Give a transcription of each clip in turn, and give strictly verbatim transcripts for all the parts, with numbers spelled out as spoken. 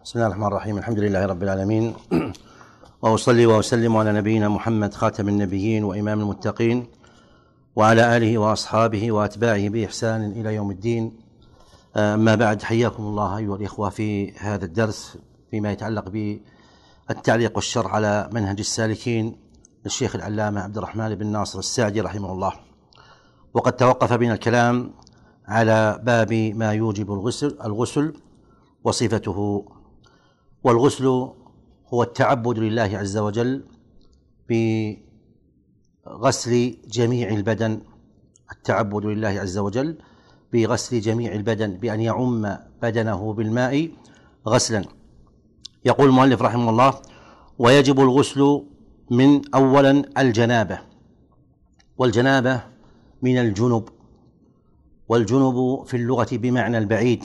بسم الله الرحمن الرحيم. الحمد لله رب العالمين، وأصلي وأسلم على نبينا محمد خاتم النبيين وإمام المتقين، وعلى آله وأصحابه وأتباعه بإحسان إلى يوم الدين. أما بعد، حياكم الله أيها الإخوة في هذا الدرس فيما يتعلق بالتعليق والشرح على منهج السالكين للشيخ العلامة عبد الرحمن بن ناصر السعدي رحمه الله. وقد توقف بنا الكلام على باب ما يوجب الغسل الغسل وصفته. والغسل هو التعبد لله عز وجل بغسل جميع البدن، التعبد لله عز وجل بغسل جميع البدن، بأن يعم بدنه بالماء غسلا. يقول المؤلف رحمه الله: ويجب الغسل من أولا الجنابة، والجنابة من الجنب، والجنب في اللغة بمعنى البعيد.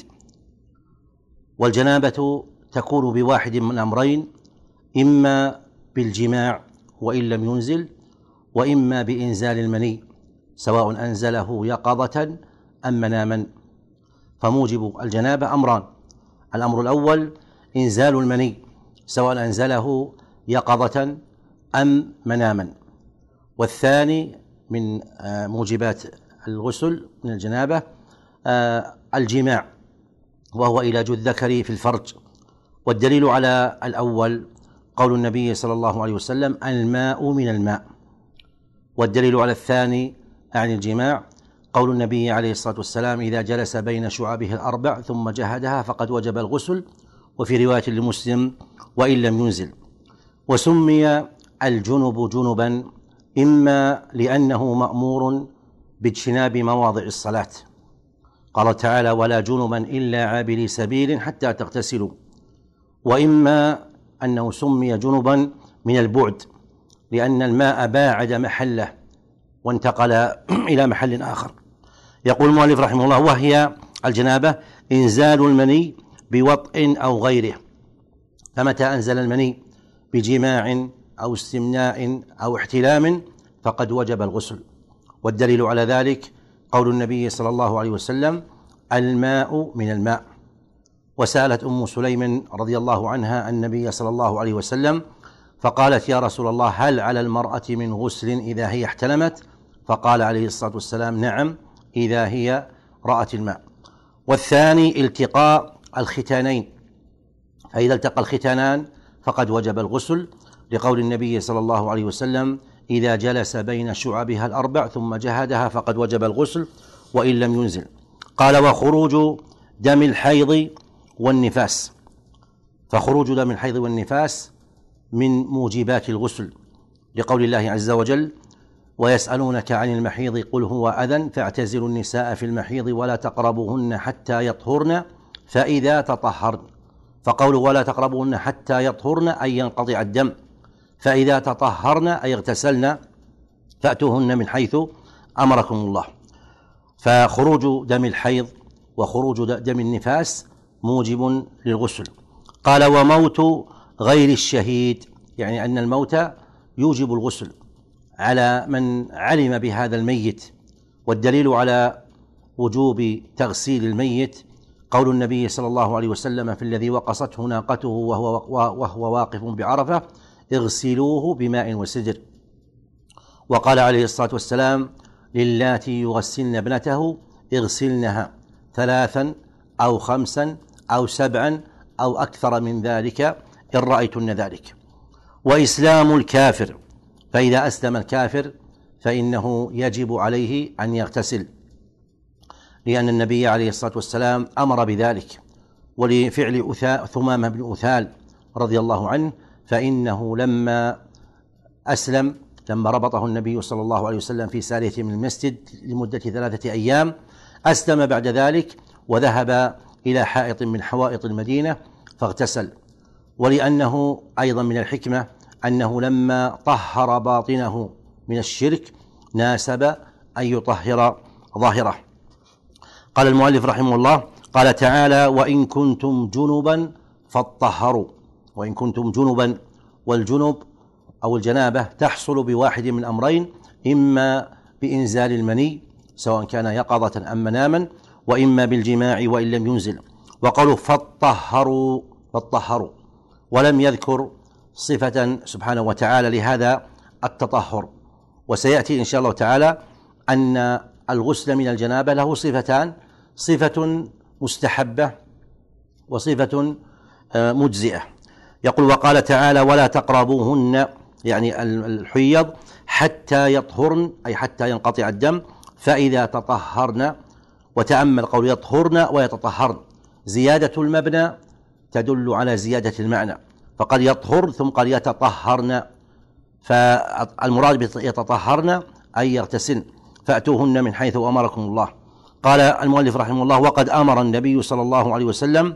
والجنابة تكون بواحد من أمرين: إما بالجماع وإن لم ينزل، وإما بإنزال المني سواء أنزله يقظة أم مناما. فموجب الجنابة أمران: الأمر الأول إنزال المني سواء أنزله يقظة أم مناما، والثاني من موجبات الغسل من الجنابة الجماع، وهو علاج الذكر في الفرج. والدليل على الأول قول النبي صلى الله عليه وسلم: الماء من الماء. والدليل على الثاني عن الجماع قول النبي عليه الصلاة والسلام: إذا جلس بين شعبه الأربع ثم جهدها فقد وجب الغسل. وفي رواية لمسلم: وإن لم ينزل. وسمي الجنب جنبا إما لأنه مأمور باجتناب مواضع الصلاة، قال تعالى: ولا جنبا إلا عابري سبيل حتى تغتسلوا، وإما أنه سمي جنبا من البعد لأن الماء باعد محله وانتقل إلى محل آخر. يقول المؤلف رحمه الله: وهي الجنابة إنزال المني بوطء أو غيره. فمتى أنزل المني بجماع أو استمناء أو احتلام فقد وجب الغسل. والدليل على ذلك قول النبي صلى الله عليه وسلم: الماء من الماء. وسألت أم سليم رضي الله عنها النبي صلى الله عليه وسلم فقالت: يا رسول الله، هل على المرأة من غسل إذا هي احتلمت؟ فقال عليه الصلاة والسلام: نعم، إذا هي رأت الماء. والثاني التقاء الختانين، فإذا التقى الختانان فقد وجب الغسل، لقول النبي صلى الله عليه وسلم: إذا جلس بين شعبها الأربع ثم جهدها فقد وجب الغسل وإن لم ينزل. قال: وخروج دم الحيض والنفاس. فخروج دم الحيض والنفاس من موجبات الغسل، لقول الله عز وجل: ويسألونك عن المحيض قل هو أذى فاعتزلوا النساء في المحيض ولا تقربوهن حتى يطهرن فإذا تطهرن. فقوله ولا تقربوهن حتى يطهرن أي ينقطع الدم، فإذا تطهرن أي اغتسلن فأتوهن من حيث أمركم الله. فخروج دم الحيض وخروج دم النفاس موجب للغسل. قال: وموت غير الشهيد، يعني أن الموت يوجب الغسل على من علم بهذا الميت. والدليل على وجوب تغسيل الميت قول النبي صلى الله عليه وسلم في الذي وقصته ناقته وهو, وهو واقف بعرفة: اغسلوه بماء وسدر. وقال عليه الصلاة والسلام للاتي يغسلن ابنته: اغسلنها ثلاثا أو خمسا أو سبعا أو أكثر من ذلك إن رأيتن ذلك. وإسلام الكافر، فإذا أسلم الكافر فإنه يجب عليه أن يغتسل، لأن النبي عليه الصلاة والسلام أمر بذلك. ولفعل ثمامة بن أثال رضي الله عنه، فإنه لما أسلم لما ربطه النبي صلى الله عليه وسلم في سارية من المسجد لمدة ثلاثة أيام أسلم بعد ذلك وذهب إلى حائط من حوائط المدينة فاغتسل. ولأنه أيضا من الحكمة أنه لما طهر باطنه من الشرك ناسب أن يطهر ظاهره. قال المؤلف رحمه الله: قال تعالى: وإن كنتم جنبا فاطهروا. وإن كنتم جنبا، والجنب أو الجنابة تحصل بواحد من أمرين: إما بإنزال المني سواء كان يقظة أم مناما، وإما بالجماع وإن لم ينزل. وقالوا فاطهروا فاطهروا، ولم يذكر صفة سبحانه وتعالى لهذا التطهر. وسيأتي إن شاء الله تعالى أن الغسل من الجنابة له صفتان: صفة مستحبة وصفة مجزئة. يقول: وقال تعالى: ولا تقربوهن، يعني الحيض، حتى يطهرن، أي حتى ينقطع الدم، فإذا تطهرن. وتأمل قول يطهرن ويتطهرن، زيادة المبنى تدل على زيادة المعنى، فقد يطهر ثم قد يتطهرن، فالمراد يتطهرن أي يغتسلن، فأتوهن من حيث أمركم الله. قال المؤلف رحمه الله: وقد أمر النبي صلى الله عليه وسلم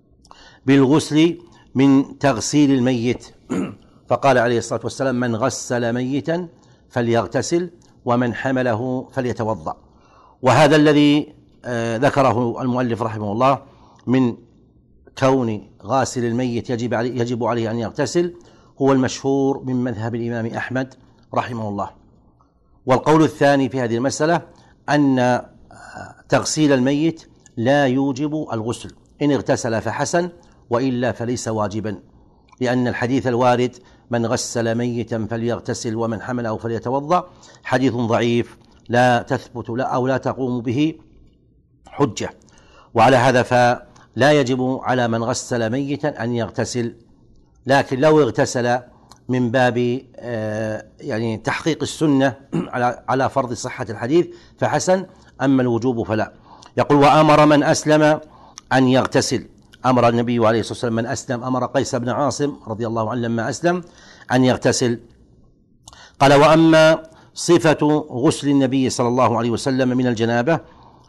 بالغسل من تغسيل الميت، فقال عليه الصلاة والسلام: من غسل ميتا فليغتسل ومن حمله فليتوضأ. وهذا الذي ذكره المؤلف رحمه الله من كون غاسل الميت يجب عليه, يجب عليه أن يغتسل هو المشهور من مذهب الإمام أحمد رحمه الله. والقول الثاني في هذه المسألة أن تغسيل الميت لا يوجب الغسل، إن اغتسل فحسن، وإلا فليس واجبا، لأن الحديث الوارد: من غسل ميتا فليغتسل ومن حمله فليتوضأ، حديث ضعيف لا تثبت لا أو لا تقوم به حجة. وعلى هذا فلا يجب على من غسل ميتا أن يغتسل، لكن لو اغتسل من باب يعني تحقيق السنة على فرض صحة الحديث فحسن، أما الوجوب فلا. يقول: وأمر من أسلم أن يغتسل. أمر النبي عليه الصلاة والسلام من أسلم، أمر قيس بن عاصم رضي الله عنه لما أسلم أن يغتسل. قال: وأما صفة غسل النبي صلى الله عليه وسلم من الجنابة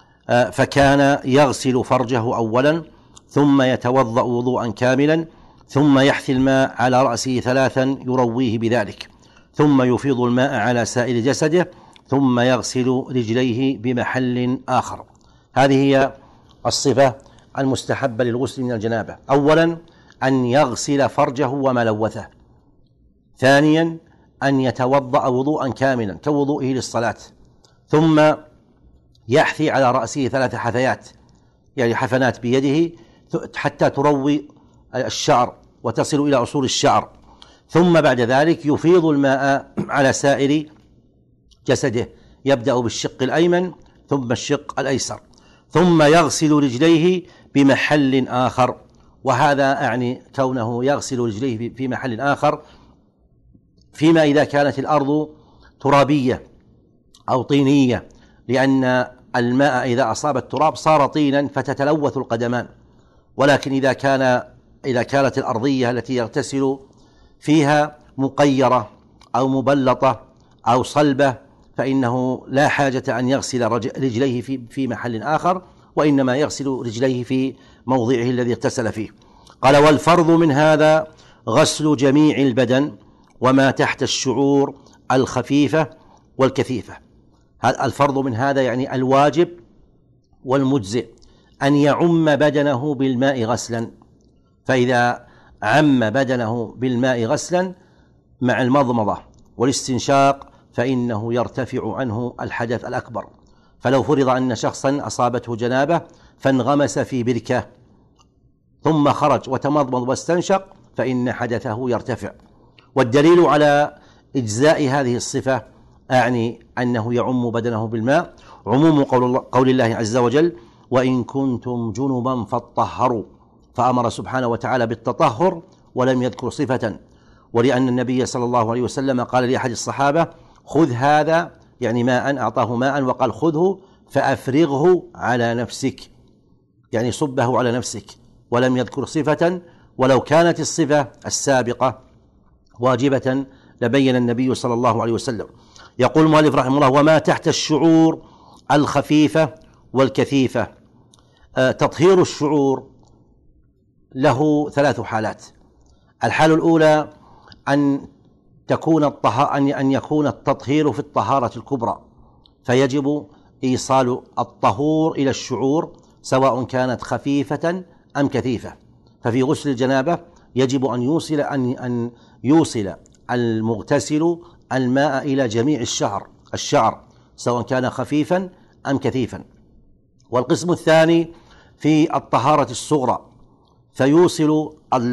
فكان يغسل فرجه أولا، ثم يتوضأ وضوءا كاملا، ثم يحثي الماء على رأسه ثلاثا يرويه بذلك، ثم يفيض الماء على سائر جسده، ثم يغسل رجليه بمحل آخر. هذه هي الصفة المستحبة للغسل من الجنابة: أولا أن يغسل فرجه وما لوثه، ثانيا أن يتوضأ وضوءا كاملا كوضوئه للصلاة، ثم يحثي على رأسه ثلاث حثيات، يعني حفنات بيده حتى تروي الشعر وتصل إلى أصول الشعر، ثم بعد ذلك يفيض الماء على سائر جسده، يبدأ بالشق الأيمن ثم الشق الأيسر، ثم يغسل رجليه بمحل آخر. وهذا أعني كونه يغسل رجليه في محل آخر فيما إذا كانت الأرض ترابية أو طينية، لأن الماء إذا أصاب التراب صار طينا فتتلوث القدمان. ولكن إذا كان إذا كانت الأرضية التي يغتسل فيها مقيرة أو مبلطة أو صلبة فإنه لا حاجة أن يغسل رجليه في في محل آخر، وإنما يغسل رجليه في موضعه الذي اغتسل فيه. قال: والفرض من هذا غسل جميع البدن وما تحت الشعور الخفيفة والكثيفة. الفرض من هذا يعني الواجب والمجزئ أن يعم بدنه بالماء غسلا، فإذا عم بدنه بالماء غسلا مع المضمضة والاستنشاق فإنه يرتفع عنه الحدث الأكبر. فلو فرض أن شخصا أصابته جنابة فانغمس في بركة ثم خرج وتمضمض واستنشق فإن حدثه يرتفع. والدليل على إجزاء هذه الصفة أعني أنه يعم بدنه بالماء عموم قول الله, قول الله عز وجل: وإن كنتم جنبا فاطهروا، فأمر سبحانه وتعالى بالتطهر ولم يذكر صفة. ولأن النبي صلى الله عليه وسلم قال لأحد الصحابة: خذ هذا، يعني ماء، أعطاه ماء وقال: خذه فأفرغه على نفسك، يعني صبه على نفسك، ولم يذكر صفة. ولو كانت الصفة السابقة واجبة لبين النبي صلى الله عليه وسلم. يقول المؤلف رحمه الله: وما تحت الشعور الخفيفة والكثيفة. آه تطهير الشعور له ثلاث حالات. الحالة الأولى أن تكون الطه... أن يكون التطهير في الطهارة الكبرى، فيجب إيصال الطهور إلى الشعور سواء كانت خفيفة أم كثيفة. ففي غسل الجنابة يجب أن يوصل أن أن يوصل المغتسل الماء إلى جميع الشعر الشعر سواء كان خفيفا أم كثيفا. والقسم الثاني في الطهارة الصغرى، فيوصل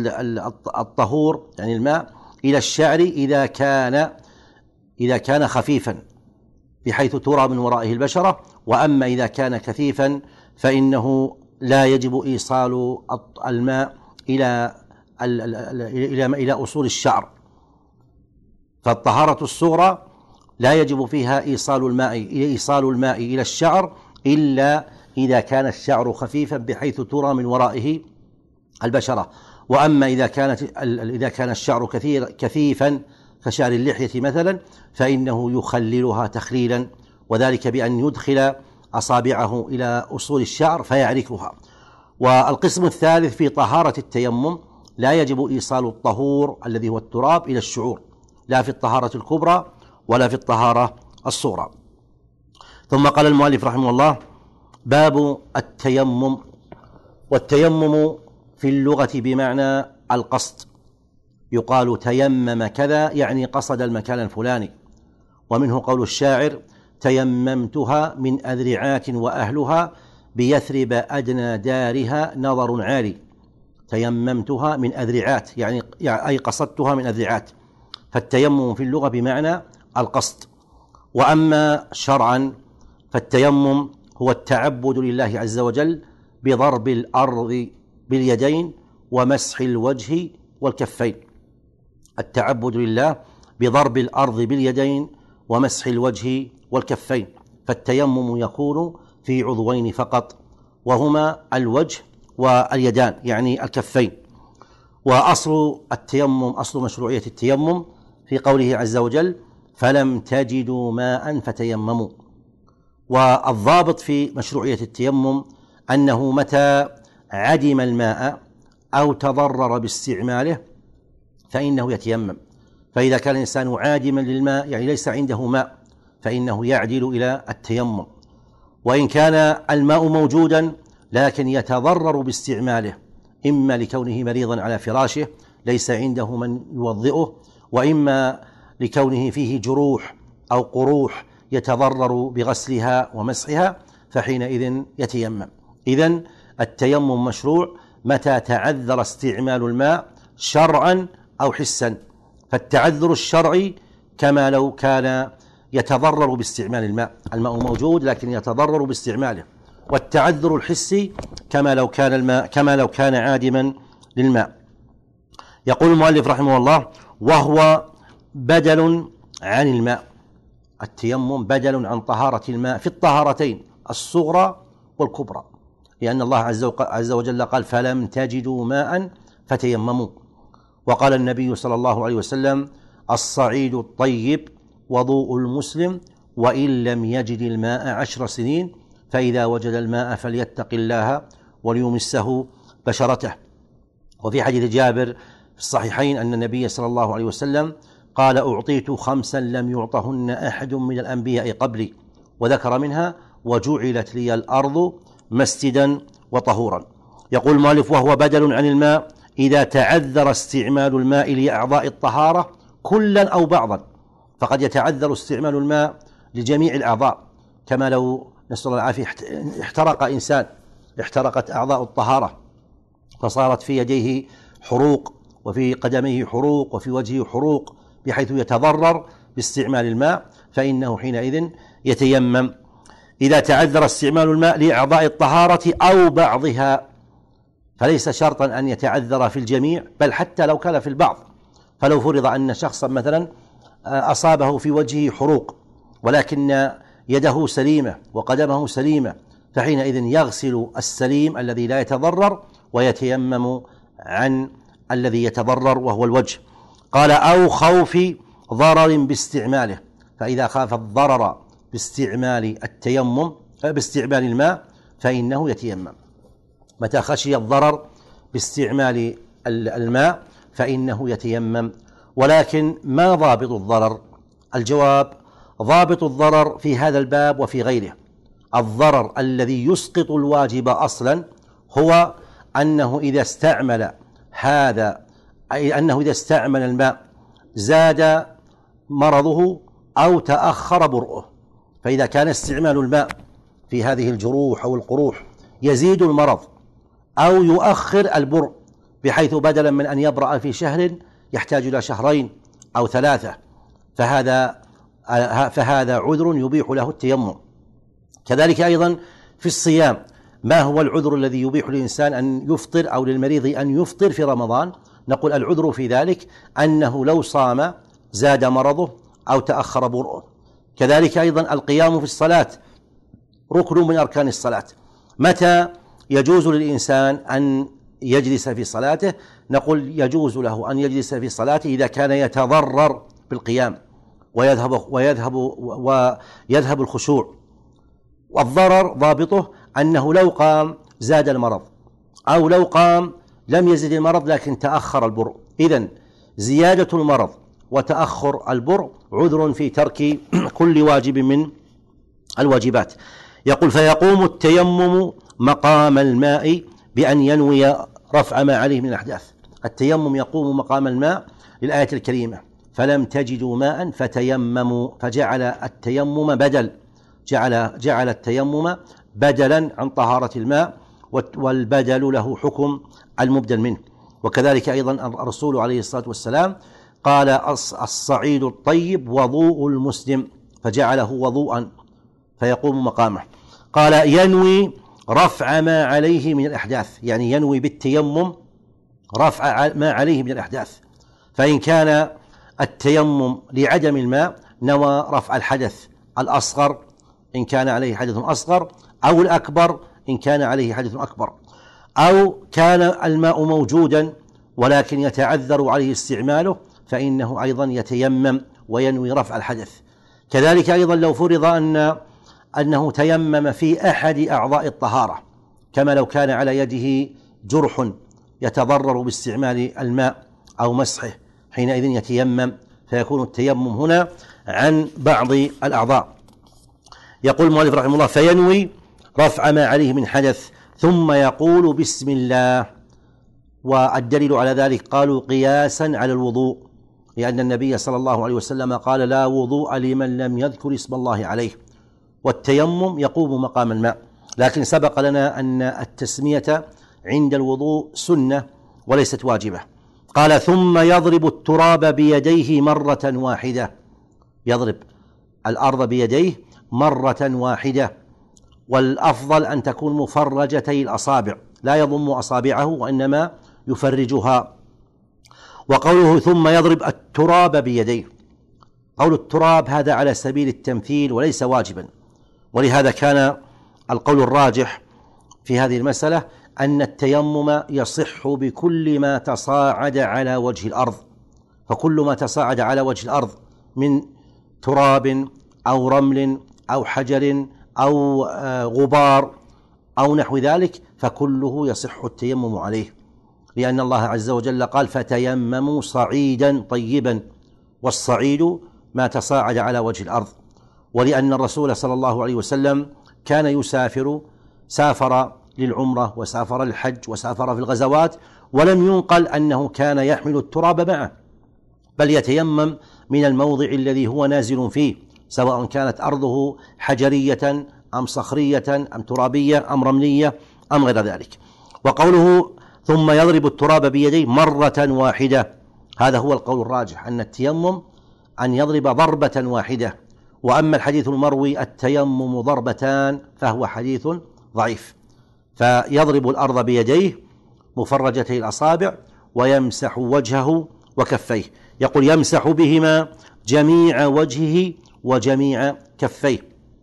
الطهور يعني الماء إلى الشعر إذا كان إذا كان خفيفا بحيث ترى من ورائه البشرة، وأما إذا كان كثيفا فإنه لا يجب إيصال الماء إلى إلى إلى أصول الشعر. فالطهارة الصغرى لا يجب فيها إيصال الماء إيصال الماء إلى الشعر إلا إذا كان الشعر خفيفا بحيث ترى من ورائه البشرة. وأما إذا كانت إذا كان الشعر كثير كثيفا كشعر اللحية مثلا فإنه يخللها تخليلا، وذلك بأن يدخل أصابعه إلى أصول الشعر فيعركها. والقسم الثالث في طهارة التيمم لا يجب إيصال الطهور الذي هو التراب إلى الشعور، لا في الطهارة الكبرى ولا في الطهارة الصغرى. ثم قال المؤلف رحمه الله: باب التيمم. والتيمم في اللغة بمعنى القصد، يقال تيمم كذا يعني قصد المكان الفلاني. ومنه قول الشاعر: تيممتها من أذرعات وأهلها بيثرب أدنى دارها نظر عالي. تيممتها من أذرعات يعني أي قصدتها من أذرعات. فالتيمم في اللغة بمعنى القصد. وأما شرعا فالتيمم هو التعبد لله عز وجل بضرب الأرض باليدين ومسح الوجه والكفين. التعبد لله بضرب الأرض باليدين ومسح الوجه والكفين. فالتيمم يكون في عضوين فقط، وهما الوجه واليدان يعني الكفين. وأصل التيمم أصل مشروعية التيمم في قوله عز وجل: فلم تجدوا ماء فتيمموا. والضابط في مشروعية التيمم أنه متى عدم الماء أو تضرر باستعماله فإنه يتيمم. فإذا كان الإنسان عادما للماء يعني ليس عنده ماء فإنه يعدل إلى التيمم. وإن كان الماء موجودا لكن يتضرر باستعماله، إما لكونه مريضا على فراشه ليس عنده من يوضئه، وإما لكونه فيه جروح أو قروح يتضرر بغسلها ومسحها، فحينئذ يتيمم. إذن التيمم مشروع متى تعذر استعمال الماء شرعا أو حسا. فالتعذر الشرعي كما لو كان يتضرر باستعمال الماء، الماء موجود لكن يتضرر باستعماله. والتعذر الحسي كما لو كان الماء كما لو كان عادما للماء. يقول المؤلف رحمه الله: وهو بدل عن الماء. التيمم بدل عن طهارة الماء في الطهارتين الصغرى والكبرى، لأن الله عز وجل قال: فلم تجدوا ماء فتيمموا. وقال النبي صلى الله عليه وسلم: الصعيد الطيب وضوء المسلم وإن لم يجد الماء عشر سنين، فإذا وجد الماء فليتق الله وليمسه بشرته. وفي حديث جابر في الصحيحين أن النبي صلى الله عليه وسلم قال: أعطيت خمسا لم يعطهن أحد من الأنبياء قبلي، وذكر منها: وجعلت لي الأرض مسجدا وطهورا. يقول المؤلف: وهو بدل عن الماء إذا تعذر استعمال الماء لأعضاء الطهارة كلا أو بعضا. فقد يتعذر استعمال الماء لجميع الأعضاء، كما لو نسأل الله العافية احترق إنسان، احترقت أعضاء الطهارة فصارت في يديه حروق وفي قدميه حروق وفي وجهه حروق بحيث يتضرر باستعمال الماء، فإنه حينئذ يتيمم. إذا تعذر استعمال الماء لأعضاء الطهارة أو بعضها، فليس شرطا أن يتعذر في الجميع، بل حتى لو كان في البعض. فلو فرض أن شخصا مثلا أصابه في وجهه حروق ولكن يده سليمة وقدمه سليمة، فحينئذ يغسل السليم الذي لا يتضرر ويتيمم عن الذي يتضرر وهو الوجه. قال: أو خوف ضرر باستعماله. فإذا خاف الضرر باستعمال التيمم باستعمال الماء فإنه يتيمم. متى خشي الضرر باستعمال الماء فإنه يتيمم. ولكن ما ضابط الضرر؟ الجواب: ضابط الضرر في هذا الباب وفي غيره. الضرر الذي يسقط الواجب أصلا هو أنه إذا استعمل هذا أي أنه إذا استعمل الماء زاد مرضه أو تأخر برؤه. فإذا كان استعمال الماء في هذه الجروح أو القروح يزيد المرض أو يؤخر البرء بحيث بدلا من أن يبرأ في شهر يحتاج إلى شهرين أو ثلاثة، فهذا فهذا عذر يبيح له التيمم. كذلك أيضا في الصيام، ما هو العذر الذي يبيح للإنسان أن يفطر أو للمريض أن يفطر في رمضان؟ نقول العذر في ذلك أنه لو صام زاد مرضه أو تأخر برؤه. كذلك أيضا القيام في الصلاة ركن من أركان الصلاة. متى يجوز للإنسان أن يجلس في صلاته؟ نقول يجوز له أن يجلس في صلاته إذا كان يتضرر بالقيام ويذهب ويذهب ويذهب الخشوع. والضرر ضابطه أنه لو قام زاد المرض، أو لو قام لم يزد المرض لكن تأخر البرء. إذن زيادة المرض وتأخر البرء عذر في ترك كل واجب من الواجبات. يقول فيقوم التيمم مقام الماء بأن ينوي رفع ما عليه من الأحداث. التيمم يقوم مقام الماء للآية الكريمة فلم تجدوا ماء فتيمموا، فجعل التيمم بدل جعل جعل التيمم بدلا عن طهارة الماء، والبدل له حكم المبدل منه. وكذلك أيضا الرسول عليه الصلاة والسلام قال الصعيد الطيب وضوء المسلم، فجعله وضوءا فيقوم مقامه. قال ينوي رفع ما عليه من الأحداث، يعني ينوي بالتيمم رفع ما عليه من الأحداث. فإن كان التيمم لعدم الماء نوى رفع الحدث الأصغر إن كان عليه حدث أصغر، أو الأكبر إن كان عليه حدث أكبر، أو كان الماء موجودا ولكن يتعذر عليه استعماله فإنه أيضا يتيمم وينوي رفع الحدث. كذلك أيضا لو فرض أن أنه تيمم في أحد أعضاء الطهارة، كما لو كان على يده جرح يتضرر باستعمال الماء أو مسحه، حينئذ يتيمم، فيكون التيمم هنا عن بعض الأعضاء. يقول المؤلف رحمه الله فينوي رفع ما عليه من حدث ثم يقول بسم الله. والدليل على ذلك قالوا قياسا على الوضوء، لأن النبي صلى الله عليه وسلم قال لا وضوء لمن لم يذكر اسم الله عليه، والتيمم يقوم مقام الماء. لكن سبق لنا أن التسمية عند الوضوء سنة وليست واجبة. قال ثم يضرب التراب بيديه مرة واحدة، يضرب الأرض بيديه مرة واحدة، والأفضل أن تكون مفرجتي الأصابع، لا يضم أصابعه وإنما يفرجها. وقوله ثم يضرب التراب بيديه، قول التراب هذا على سبيل التمثيل وليس واجبا، ولهذا كان القول الراجح في هذه المسألة أن التيمم يصح بكل ما تصاعد على وجه الأرض، فكل ما تصاعد على وجه الأرض من تراب أو رمل أو حجر أو غبار أو نحو ذلك فكله يصح التيمم عليه، لأن الله عز وجل قال فتيمموا صعيدا طيبا، والصعيد ما تصاعد على وجه الأرض. ولأن الرسول صلى الله عليه وسلم كان يسافر، سافر للعمرة وسافر للحج وسافر في الغزوات، ولم ينقل أنه كان يحمل التراب معه، بل يتيمم من الموضع الذي هو نازل فيه، سواء كانت أرضه حجرية أم صخرية أم ترابية أم رملية أم غير ذلك. وقوله ثم يضرب التراب بيديه مرة واحدة، هذا هو القول الراجح، أن التيمم أن يضرب ضربة واحدة. وأما الحديث المروي التيمم ضربتان فهو حديث ضعيف. فيضرب الأرض بيديه مفرجتي الأصابع ويمسح وجهه وكفيه. يقول يمسح بهما جميع وجهه وجميع كفيه،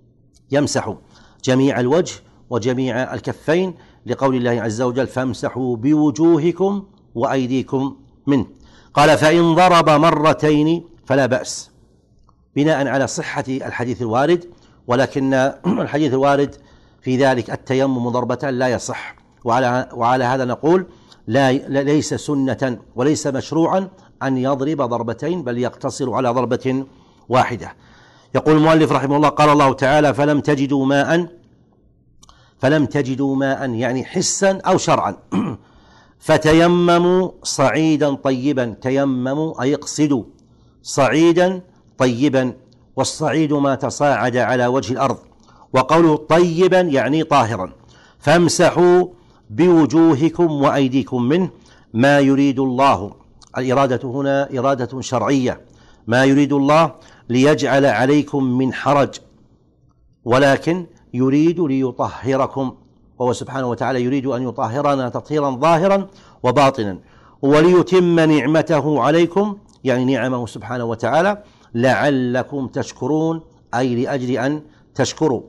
يمسح جميع الوجه وجميع الكفين، لقول الله عز وجل فامسحوا بوجوهكم وأيديكم منه. قال فإن ضرب مرتين فلا بأس، بناء على صحة الحديث الوارد، ولكن الحديث الوارد في ذلك التيمم ضربتان لا يصح، وعلى, وعلى هذا نقول لا ليس سنة وليس مشروعا أن يضرب ضربتين، بل يقتصر على ضربة واحدة. يقول المؤلف رحمه الله قال الله تعالى فلم تجدوا ماء، فلم تجدوا ماء يعني حسا أو شرعا، فتيمموا صعيدا طيبا، تيمموا أي اقصدوا صعيدا طيبا، والصعيد ما تصاعد على وجه الأرض. وقوله طيبا يعني طاهرا. فامسحوا بوجوهكم وأيديكم منه، ما يريد الله، الإرادة هنا إرادة شرعية، ما يريد الله ليجعل عليكم من حرج، ولكن يريد ليطهركم، وهو سبحانه وتعالى يريد أن يطهرنا تطهيرا ظاهرا وباطنا، وليتم نعمته عليكم، يعني نعمه سبحانه وتعالى، لعلكم تشكرون، أي لأجل أن تشكروا.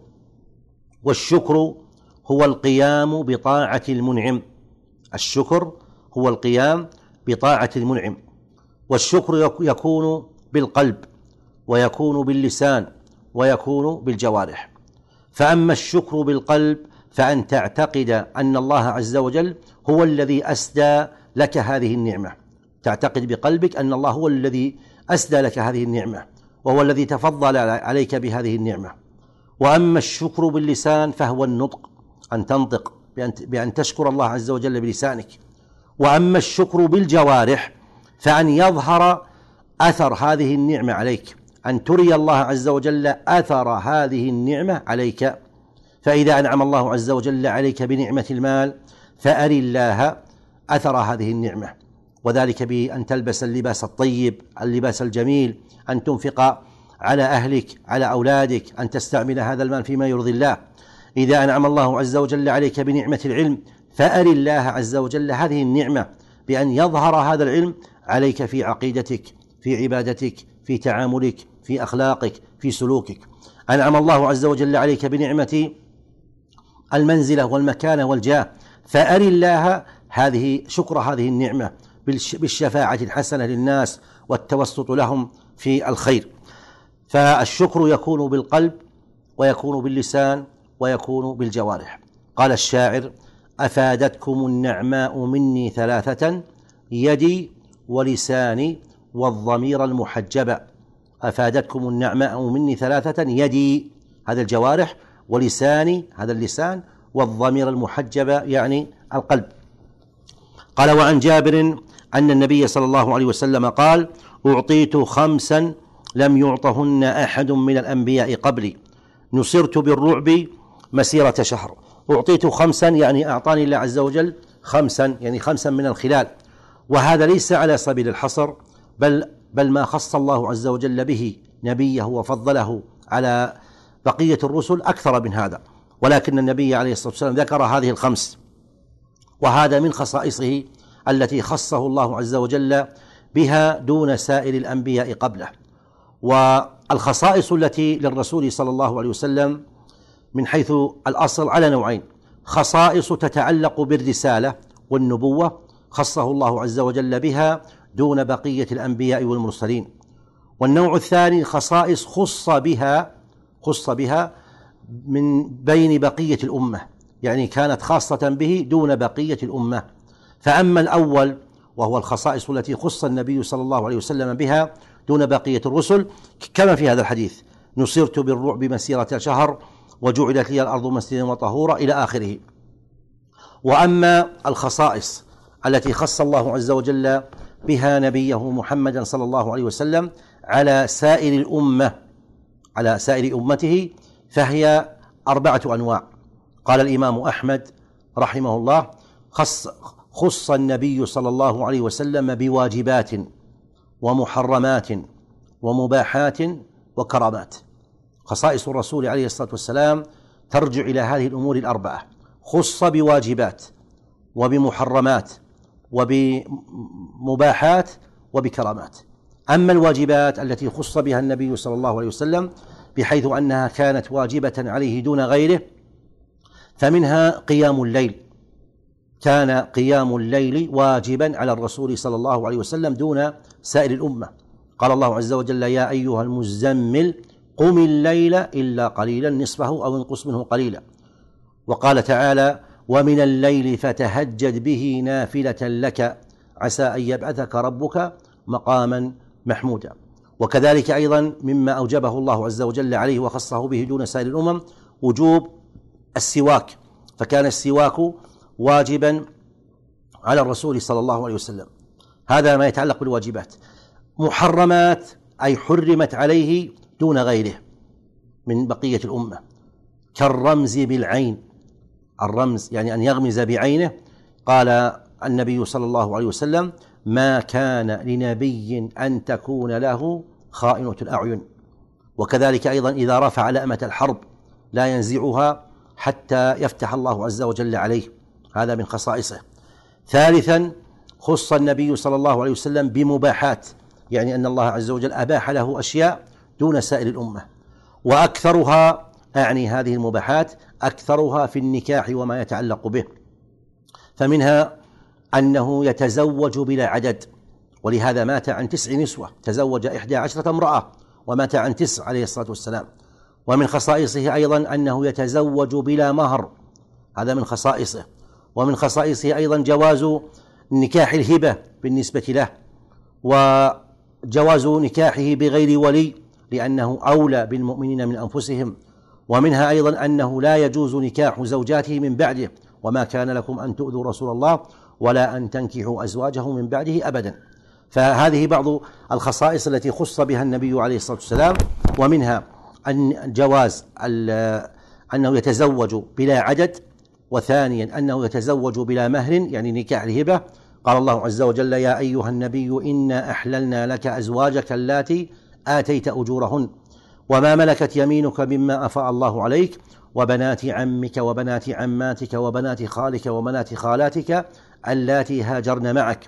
والشكر هو القيام بطاعة المنعم، الشكر هو القيام بطاعة المنعم. والشكر يكون بالقلب، ويكون باللسان، ويكون بالجوارح. فأما الشكر بالقلب فأن تعتقد أن الله عز وجل هو الذي أسدى لك هذه النعمة، تعتقد بقلبك أن الله هو الذي أسدى لك هذه النعمة، وهو الذي تفضل عليك بهذه النعمة. وأما الشكر باللسان فهو النطق، أن تنطق بأن تشكر الله عز وجل بلسانك. وأما الشكر بالجوارح فأن يظهر أثر هذه النعمة عليك، أن تري الله عز وجل أثر هذه النعمة عليك. فإذا أنعم الله عز وجل عليك بنعمة المال فأري الله أثر هذه النعمة، وذلك بأن تلبس اللباس الطيب، اللباس الجميل، أن تنفق على أهلك، على أولادك، أن تستعمل هذا المال فيما يرضي الله. إذا أنعم الله عز وجل عليك بنعمة العلم فأري الله عز وجل هذه النعمة بأن يظهر هذا العلم عليك في عقيدتك، في عبادتك، في تعاملك، في أخلاقك، في سلوكك. أنعم الله عز وجل عليك بنعمة المنزلة والمكانة والجاه، فأري الله هذه شكر هذه النعمة بالشفاعة الحسنة للناس والتوسط لهم في الخير. فالشكر يكون بالقلب، ويكون باللسان، ويكون بالجوارح. قال الشاعر: أفادتكم النعماء مني ثلاثة، يدي ولساني والضمير المحجب. أفادتكم النعماء مني ثلاثة، يدي هذا الجوارح، ولساني هذا اللسان، والضمير المحجب يعني القلب. قال: وعن جابر أن النبي صلى الله عليه وسلم قال: أعطيت خمسا لم يعطهن أحد من الأنبياء قبلي، نصرت بالرعب مسيرة شهر. أعطيت خمسا يعني أعطاني الله عز وجل خمسا، يعني خمسا من الخلال، وهذا ليس على سبيل الحصر، بل بل ما خص الله عز وجل به نبيه وفضله على بقية الرسل أكثر من هذا، ولكن النبي عليه الصلاة والسلام ذكر هذه الخمس، وهذا من خصائصه التي خصه الله عز وجل بها دون سائر الأنبياء قبله. والخصائص التي للرسول صلى الله عليه وسلم من حيث الأصل على نوعين: خصائص تتعلق بالرسالة والنبوة خصه الله عز وجل بها دون بقية الأنبياء والمرسلين، والنوع الثاني خصائص خص بها خص بها من بين بقية الأمة، يعني كانت خاصة به دون بقية الأمة. فأما الأول وهو الخصائص التي خص النبي صلى الله عليه وسلم بها دون بقية الرسل، كما في هذا الحديث: نصرت بالرعب مسيرة شهر، وجعلت لي الأرض مسجدا وطهورا، إلى آخره. وأما الخصائص التي خص الله عز وجل بها نبيه محمدا صلى الله عليه وسلم على سائر الأمة على سائر أمته فهي أربعة أنواع. قال الإمام أحمد رحمه الله: خص, خص النبي صلى الله عليه وسلم بواجبات ومحرمات ومباحات وكرامات. خصائص الرسول عليه الصلاة والسلام ترجع إلى هذه الأمور الأربعة: خص بواجبات وبمحرمات وبمباحات وبكرامات. أما الواجبات التي خص بها النبي صلى الله عليه وسلم بحيث أنها كانت واجبة عليه دون غيره، فمنها قيام الليل، كان قيام الليل واجبا على الرسول صلى الله عليه وسلم دون سائر الأمة. قال الله عز وجل: يا أيها المزمل قم الليل إلا قليلا نصفه أو انقص منه قليلا. وقال تعالى: ومن الليل فتهجد به نافلة لك عسى أن يبعثك ربك مقاما محمودا. وكذلك أيضا مما أوجبه الله عز وجل عليه وخصه به دون سائر الأمم وجوب السواك، فكان السواك واجبا على الرسول صلى الله عليه وسلم. هذا ما يتعلق بالواجبات. محرمات أي حرمت عليه دون غيره من بقية الأمة، كالرمز بالعين. الرمز يعني أن يغمز بعينه. قال النبي صلى الله عليه وسلم: ما كان لنبي أن تكون له خائنة الأعين. وكذلك أيضا إذا رفع لأمة الحرب لا ينزعها حتى يفتح الله عز وجل عليه، هذا من خصائصه. ثالثا، خص النبي صلى الله عليه وسلم بمباحات، يعني أن الله عز وجل أباح له أشياء دون سائر الأمة، وأكثرها، أعني هذه المباحات أكثرها في النكاح وما يتعلق به. فمنها أنه يتزوج بلا عدد، ولهذا مات عن تسع نسوة، تزوج إحدى عشرة امرأة ومات عن تسع عليه الصلاة والسلام. ومن خصائصه أيضا أنه يتزوج بلا مهر، هذا من خصائصه. ومن خصائصه أيضا جواز نكاح الهبة بالنسبة له، وجواز نكاحه بغير ولي لأنه أولى بالمؤمنين من أنفسهم. ومنها أيضا أنه لا يجوز نكاح زوجاته من بعده: وما كان لكم أن تؤذوا رسول الله ولا أن تنكحوا أزواجه من بعده أبدا. فهذه بعض الخصائص التي خص بها النبي عليه الصلاة والسلام. ومنها أن جواز أنه يتزوج بلا عدد، وثانيا أنه يتزوج بلا مهر، يعني نكاح الهبة. قال الله عز وجل: يا أيها النبي إنا أحللنا لك أزواجك اللاتي آتيت أجورهن وما ملكت يمينك مما أفاء الله عليك وبنات عمك وبنات عماتك وبنات خالك وبنات خالاتك اللاتي هاجرن معك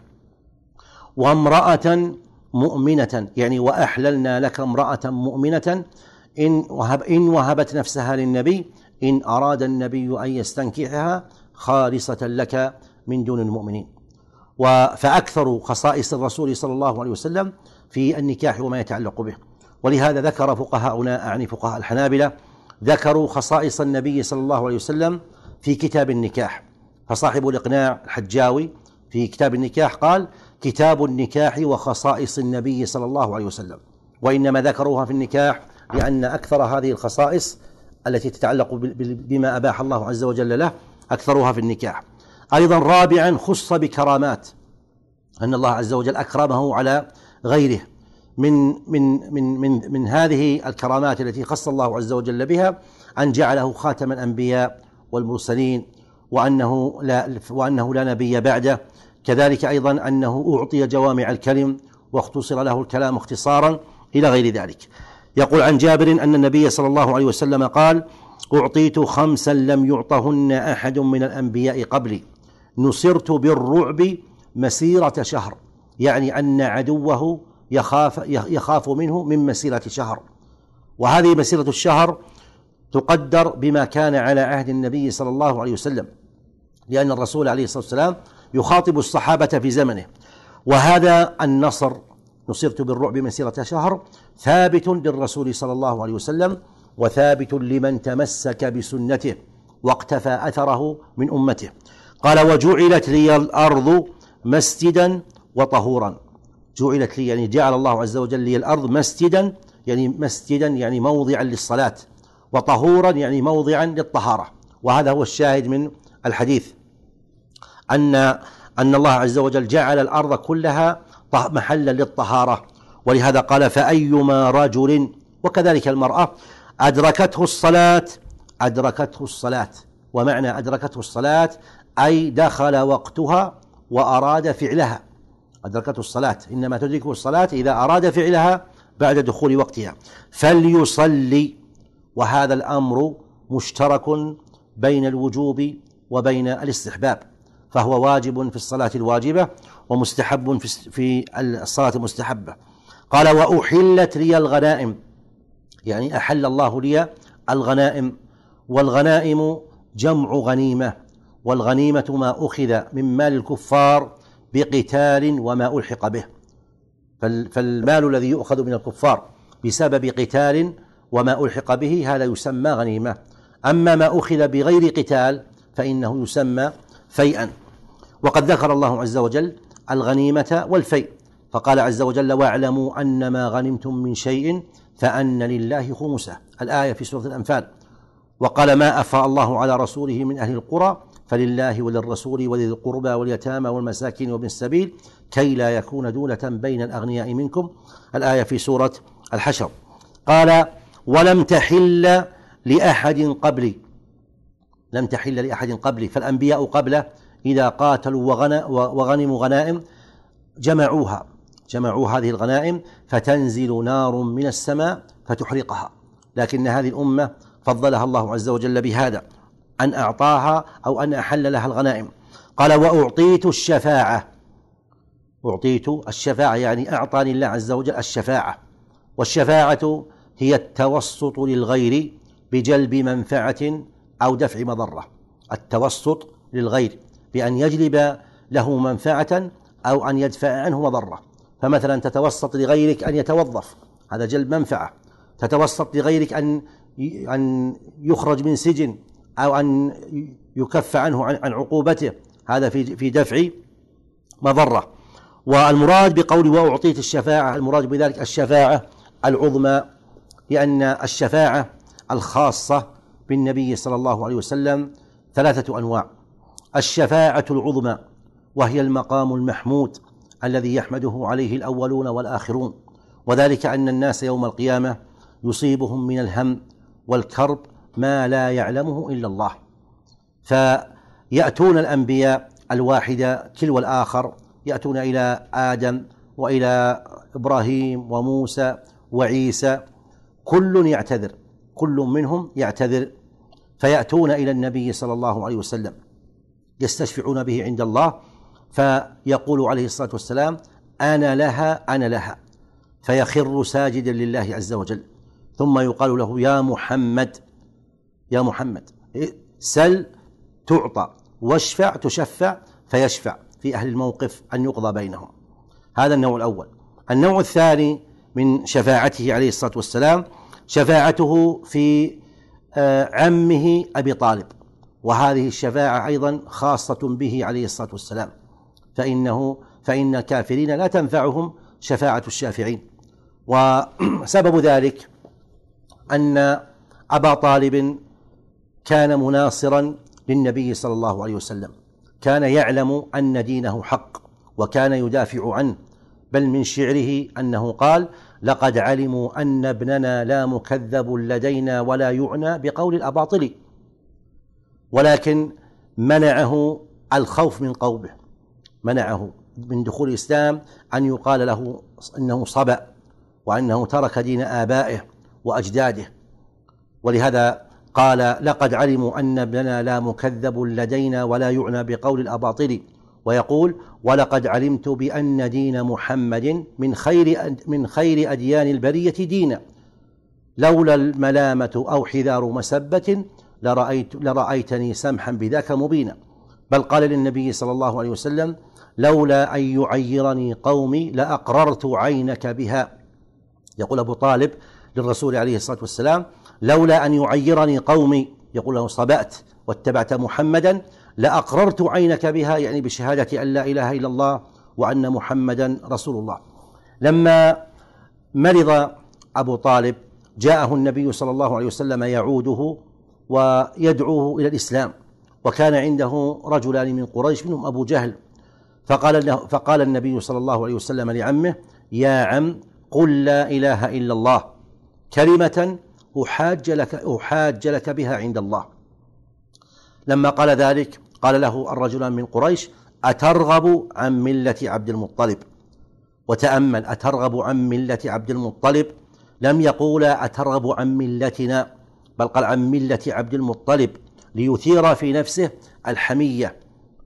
وامرأة مؤمنة، يعني وأحللنا لك امرأة مؤمنة إن, وهب إن وهبت نفسها للنبي إن أراد النبي أن يستنكحها خالصة لك من دون المؤمنين. فأكثر خصائص الرسول صلى الله عليه وسلم في النكاح وما يتعلق به. ولهذا ذكر فقهاؤنا، أعني فقهاء الحنابلة، ذكروا خصائص النبي صلى الله عليه وسلم في كتاب النكاح. فصاحب الإقناع الحجاوي في كتاب النكاح قال: كتاب النكاح وخصائص النبي صلى الله عليه وسلم. وإنما ذكروها في النكاح لأن أكثر هذه الخصائص التي تتعلق بما أباح الله عز وجل له أكثرها في النكاح. أيضا رابعا، خص بكرامات، أن الله عز وجل أكرمه على غيره. من من من من من هذه الكرامات التي خص الله عز وجل بها أن جعله خاتم الأنبياء والمرسلين، وأنه لا وأنه لا نبي بعده. كذلك أيضا أنه أعطي جوامع الكلم واختصر له الكلام اختصارا إلى غير ذلك. يقول عن جابر أن النبي صلى الله عليه وسلم قال: أعطيت خمسا لم يعطهن أحد من الأنبياء قبلي، نصرت بالرعب مسيرة شهر، يعني أن عدوه يخاف, يخاف منه من مسيرة شهر. وهذه مسيرة الشهر تقدر بما كان على عهد النبي صلى الله عليه وسلم، لأن الرسول عليه الصلاة والسلام يخاطب الصحابة في زمنه. وهذا النصر، نصرت بالرعب مسيرة شهر، ثابت للرسول صلى الله عليه وسلم، وثابت لمن تمسك بسنته واقتفى أثره من أمته. قال: وجعلت لي الأرض مسجدا وطهورا. جعلت لي يعني جعل الله عز وجل لي الأرض مسجدا، يعني مسجدا يعني موضعا للصلاة، وطهورا يعني موضعا للطهارة. وهذا هو الشاهد من الحديث، أن أن الله عز وجل جعل الأرض كلها محلا للطهارة. ولهذا قال: فأيما رجل، وكذلك المرأة، أدركته الصلاة أدركته الصلاة. ومعنى أدركته الصلاة أي دخل وقتها وأراد فعلها. أدركته الصلاة، إنما تدركه الصلاة إذا أراد فعلها بعد دخول وقتها، فليصلي. وهذا الأمر مشترك بين الوجوب وبين الاستحباب، فهو واجب في الصلاة الواجبة ومستحب في الصلاة المستحبة. قال: وأحلت لي الغنائم، يعني أحل الله لي الغنائم. والغنائم جمع غنيمة، والغنيمة ما أخذ من مال الكفار بقتال وما ألحق به. فالمال الذي يؤخذ من الكفار بسبب قتال وما ألحق به هذا يسمى غنيمة. أما ما أخذ بغير قتال فإنه يسمى فيئا. وقد ذكر الله عز وجل الغنيمة والفيء، فقال عز وجل: واعلموا أن ما غنمتم من شيء فأن لله خمسه، الآية في سورة الأنفال. وقال: ما أفاء الله على رسوله من أهل القرى فلله وللرسول ولذي القربى واليتامى والمساكين وابن السبيل كي لا يكون دولة بين الأغنياء منكم، الآية في سورة الحشر. قال: ولم تحل لأحد قبلي، لم تحل لأحد قبلي، فالأنبياء قبله إذا قاتلوا وغنموا غنائم جمعوها جمعوا هذه الغنائم فتنزل نار من السماء فتحرقها، لكن هذه الأمة فضلها الله عز وجل بهذا، أن أعطاها أو أن أحل لها الغنائم. قال وأعطيت الشفاعة، أعطيت الشفاعة يعني أعطاني الله عز وجل الشفاعة، والشفاعة هي التوسط للغير بجلب منفعة أو دفع مضرة، التوسط للغير بأن يجلب له منفعة أو أن يدفع عنه مضرة. فمثلا تتوسط لغيرك أن يتوظف، هذا جلب منفعة، تتوسط لغيرك أن أن يخرج من سجن أو أن يكف عنه عن عقوبته، هذا في في دفع مضرة. والمراد بقول وأعطيت الشفاعة المراد بذلك الشفاعة العظمى، لأن الشفاعة الخاصة بالنبي صلى الله عليه وسلم ثلاثة أنواع: الشفاعة العظمى وهي المقام المحمود الذي يحمده عليه الأولون والآخرون، وذلك أن الناس يوم القيامة يصيبهم من الهم والكرب ما لا يعلمه إلا الله، فيأتون الأنبياء الواحدة تلو الآخر، يأتون إلى آدم وإلى إبراهيم وموسى وعيسى، كل يعتذر، كل منهم يعتذر، فيأتون إلى النبي صلى الله عليه وسلم يستشفعون به عند الله، فيقول عليه الصلاة والسلام أنا لها أنا لها، فيخر ساجدا لله عز وجل، ثم يقال له يا محمد يا محمد سل تعطى واشفع تشفع، فيشفع في أهل الموقف أن يقضى بينهم. هذا النوع الأول. النوع الثاني من شفاعته عليه الصلاة والسلام شفاعته في عمه أبي طالب، وهذه الشفاعة أيضا خاصة به عليه الصلاة والسلام، فإنه فإن الكافرين لا تنفعهم شفاعة الشافعين. وسبب ذلك أن أبا طالب كان مناصرا للنبي صلى الله عليه وسلم، كان يعلم أن دينه حق وكان يدافع عنه، بل من شعره أنه قال لقد علموا أن ابننا لا مكذب لدينا ولا يعنى بقول الأباطل، ولكن منعه الخوف من قومه، منعه من دخول الإسلام أن يقال له أنه صبأ وأنه ترك دين آبائه وأجداده، ولهذا قال لقد علموا أن ابننا لا مكذب لدينا ولا يعنى بقول الأباطل، ويقول ولقد علمت بأن دين محمد من خير من خير أديان البرية دينا، لولا الملامة أو حذار مسبة لرأيت لرأيتني سمحا بذاك مبينا. بل قال للنبي صلى الله عليه وسلم لولا أن يعيرني قومي لأقررت عينك بها. يقول أبو طالب للرسول عليه الصلاة والسلام لولا أن يعيرني قومي، يقول له صبأت واتبعت محمدا، لأقررت عينك بها، يعني بشهادة أن لا إله إلا الله وأن محمدا رسول الله. لما مرض أبو طالب جاءه النبي صلى الله عليه وسلم يعوده ويدعوه إلى الإسلام، وكان عنده رجلان من قريش منهم أبو جهل، فقال, له فقال النبي صلى الله عليه وسلم لعمه يا عم قل لا إله إلا الله كلمة أحاج لك, أحاج لك بها عند الله. لما قال ذلك قال له الرجلان من قريش أترغب عن ملة عبد المطلب؟ وتأمل، أترغب عن ملة عبد المطلب، لم يقول أترغب عن ملتنا، بل قال عن ملة عبد المطلب ليثير في نفسه الحمية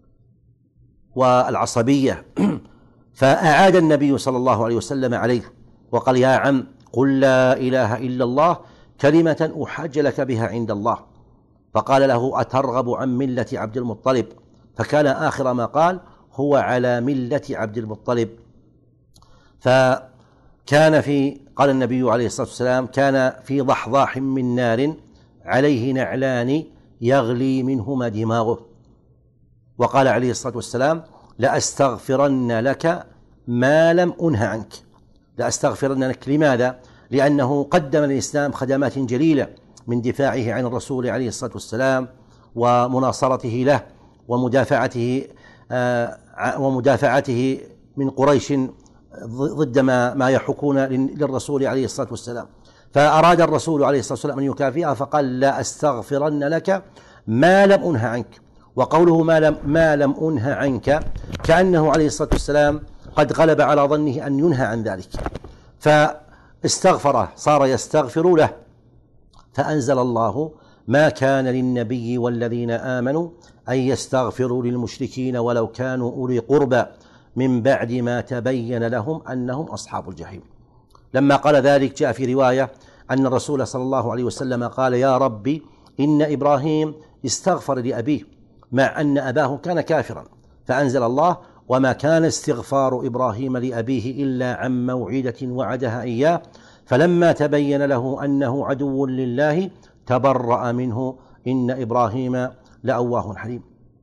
والعصبية. فأعاد النبي صلى الله عليه وسلم عليه وقال يا عم قل لا إله إلا الله كلمة أحاج لك بها عند الله. فقال له أترغب عن ملة عبد المطلب، فكان آخر ما قال هو على ملة عبد المطلب. فكان في قال النبي عليه الصلاة والسلام كان في ضحضاح من نار عليه نعلان يغلي منهما دماغه. وقال عليه الصلاة والسلام لأستغفرن لك ما لم أنه عنك، لأستغفرن لك. لماذا؟ لأنه قدم الإسلام خدمات جليلة من دفاعه عن الرسول عليه الصلاة والسلام ومناصرته له ومدافعته آه ومدافعته من قريش ضد ما ما يحكون للرسول عليه الصلاة والسلام. فأراد الرسول عليه الصلاة والسلام أن يكافئه فقال لا أستغفرن لك ما لم أنه عنك. وقوله ما لم, ما لم أنه عنك كأنه عليه الصلاة والسلام قد غلب على ظنه أن ينهى عن ذلك، فاستغفره، صار يستغفر له، فأنزل الله ما كان للنبي والذين آمنوا أن يستغفروا للمشركين ولو كانوا أولي قربى من بعد ما تبين لهم أنهم أصحاب الجحيم. لما قال ذلك جاء في رواية أن الرسول صلى الله عليه وسلم قال يا ربي إن إبراهيم استغفر لأبيه مع أن أباه كان كافرا، فأنزل الله وما كان استغفار إبراهيم لأبيه إلا عن موعدة وعدها إياه فلما تبين له أنه عدو لله تبرأ منه إن إبراهيم لأواه حليم.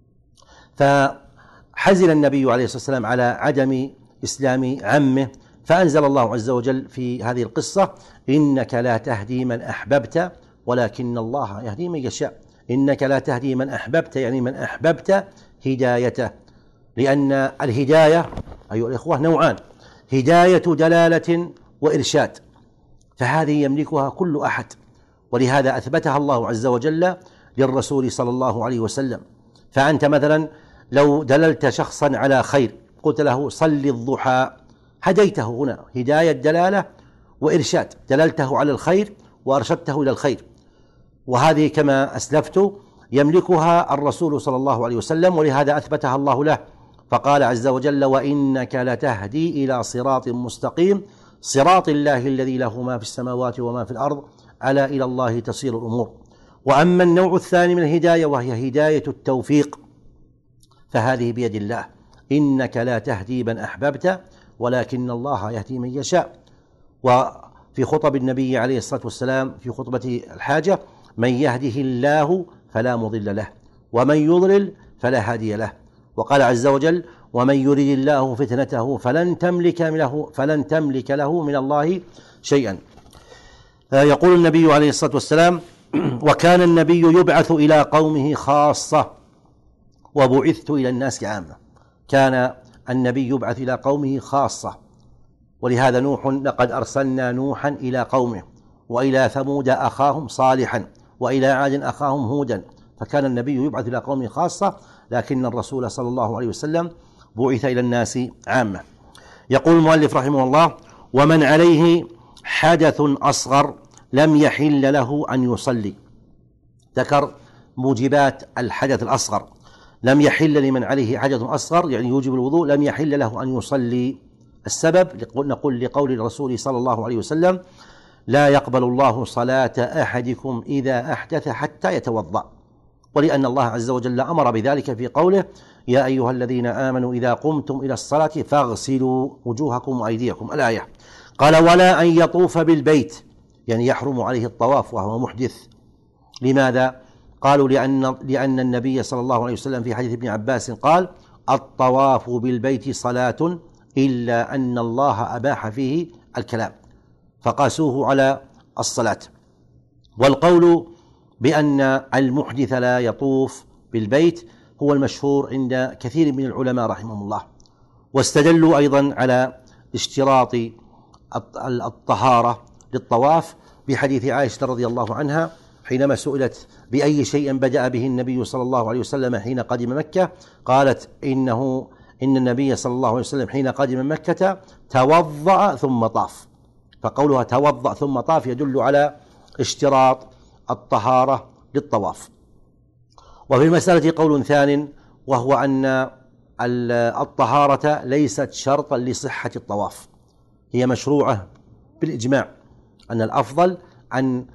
فحزن النبي عليه الصلاة والسلام على عدم إسلام عمه، فأنزل الله عز وجل في هذه القصة إنك لا تهدي من أحببت ولكن الله يهدي من يشاء. إنك لا تهدي من أحببت يعني من أحببت هدايته، لأن الهداية أيها الإخوة نوعان، هداية دلالة وإرشاد، فهذه يملكها كل أحد، ولهذا أثبتها الله عز وجل للرسول صلى الله عليه وسلم. فأنت مثلا لو دللت شخصا على خير قلت له صل الضحى هديته، هنا هداية دلالة وإرشاد، دللته على الخير وأرشدته إلى الخير، وهذه كما أسلفت يملكها الرسول صلى الله عليه وسلم، ولهذا أثبتها الله له فقال عز وجل وإنك لتهدي إلى صراط مستقيم صراط الله الذي له ما في السماوات وما في الأرض ألا إلى الله تصير الأمور. وأما النوع الثاني من الهداية وهي هداية التوفيق فهذه بيد الله، إنك لا تهدي من أحببت ولكن الله يهدي من يشاء. وفي خطب النبي عليه الصلاة والسلام في خطبة الحاجة من يهده الله فلا مضل له ومن يضلل فلا هادي له. وقال عز وجل ومن يريد الله فتنته فلن تملك له فلن تملك له من الله شيئا. يقول النبي عليه الصلاة والسلام وكان النبي يبعث إلى قومه خاصة وبعثت إلى الناس عامة. كان النبي يبعث إلى قومه خاصة، ولهذا نوح لقد أرسلنا نوحا إلى قومه وإلى ثمود أخاهم صالحا وإلى عاد أخاهم هودا، فكان النبي يبعث إلى قومه خاصة، لكن الرسول صلى الله عليه وسلم بعث إلى الناس عامة. يقول المؤلف رحمه الله ومن عليه حدث أصغر لم يحل له أن يصلي. ذكر موجبات الحدث الأصغر، لم يحل لمن عليه حدث أصغر يعني يوجب الوضوء لم يحل له أن يصلي. السبب نقول لقول الرسول صلى الله عليه وسلم لا يقبل الله صلاة أحدكم إذا أحدث حتى يتوضأ، ولأن الله عز وجل أمر بذلك في قوله يا أيها الذين آمنوا إذا قمتم إلى الصلاة فاغسلوا وجوهكم وأيديكم الآية. قال ولا أن يطوف بالبيت يعني يحرم عليه الطواف وهو محدث. لماذا؟ قالوا لأن, لأن النبي صلى الله عليه وسلم في حديث ابن عباس قال الطواف بالبيت صلاة إلا أن الله أباح فيه الكلام، فقاسوه على الصلاة. والقول بأن المحدث لا يطوف بالبيت هو المشهور عند كثير من العلماء رحمهم الله، واستدلوا أيضا على اشتراط الطهارة للطواف بحديث عائشة رضي الله عنها حينما سئلت بأي شيء بدأ به النبي صلى الله عليه وسلم حين قدم مكة، قالت إنه إن النبي صلى الله عليه وسلم حين قدم مكة توضأ ثم طاف، فقولها توضأ ثم طاف يدل على اشتراط الطهارة للطواف. وفي المسألة قول ثان وهو أن الطهارة ليست شرطا لصحة الطواف، هي مشروعة بالإجماع أن الأفضل أن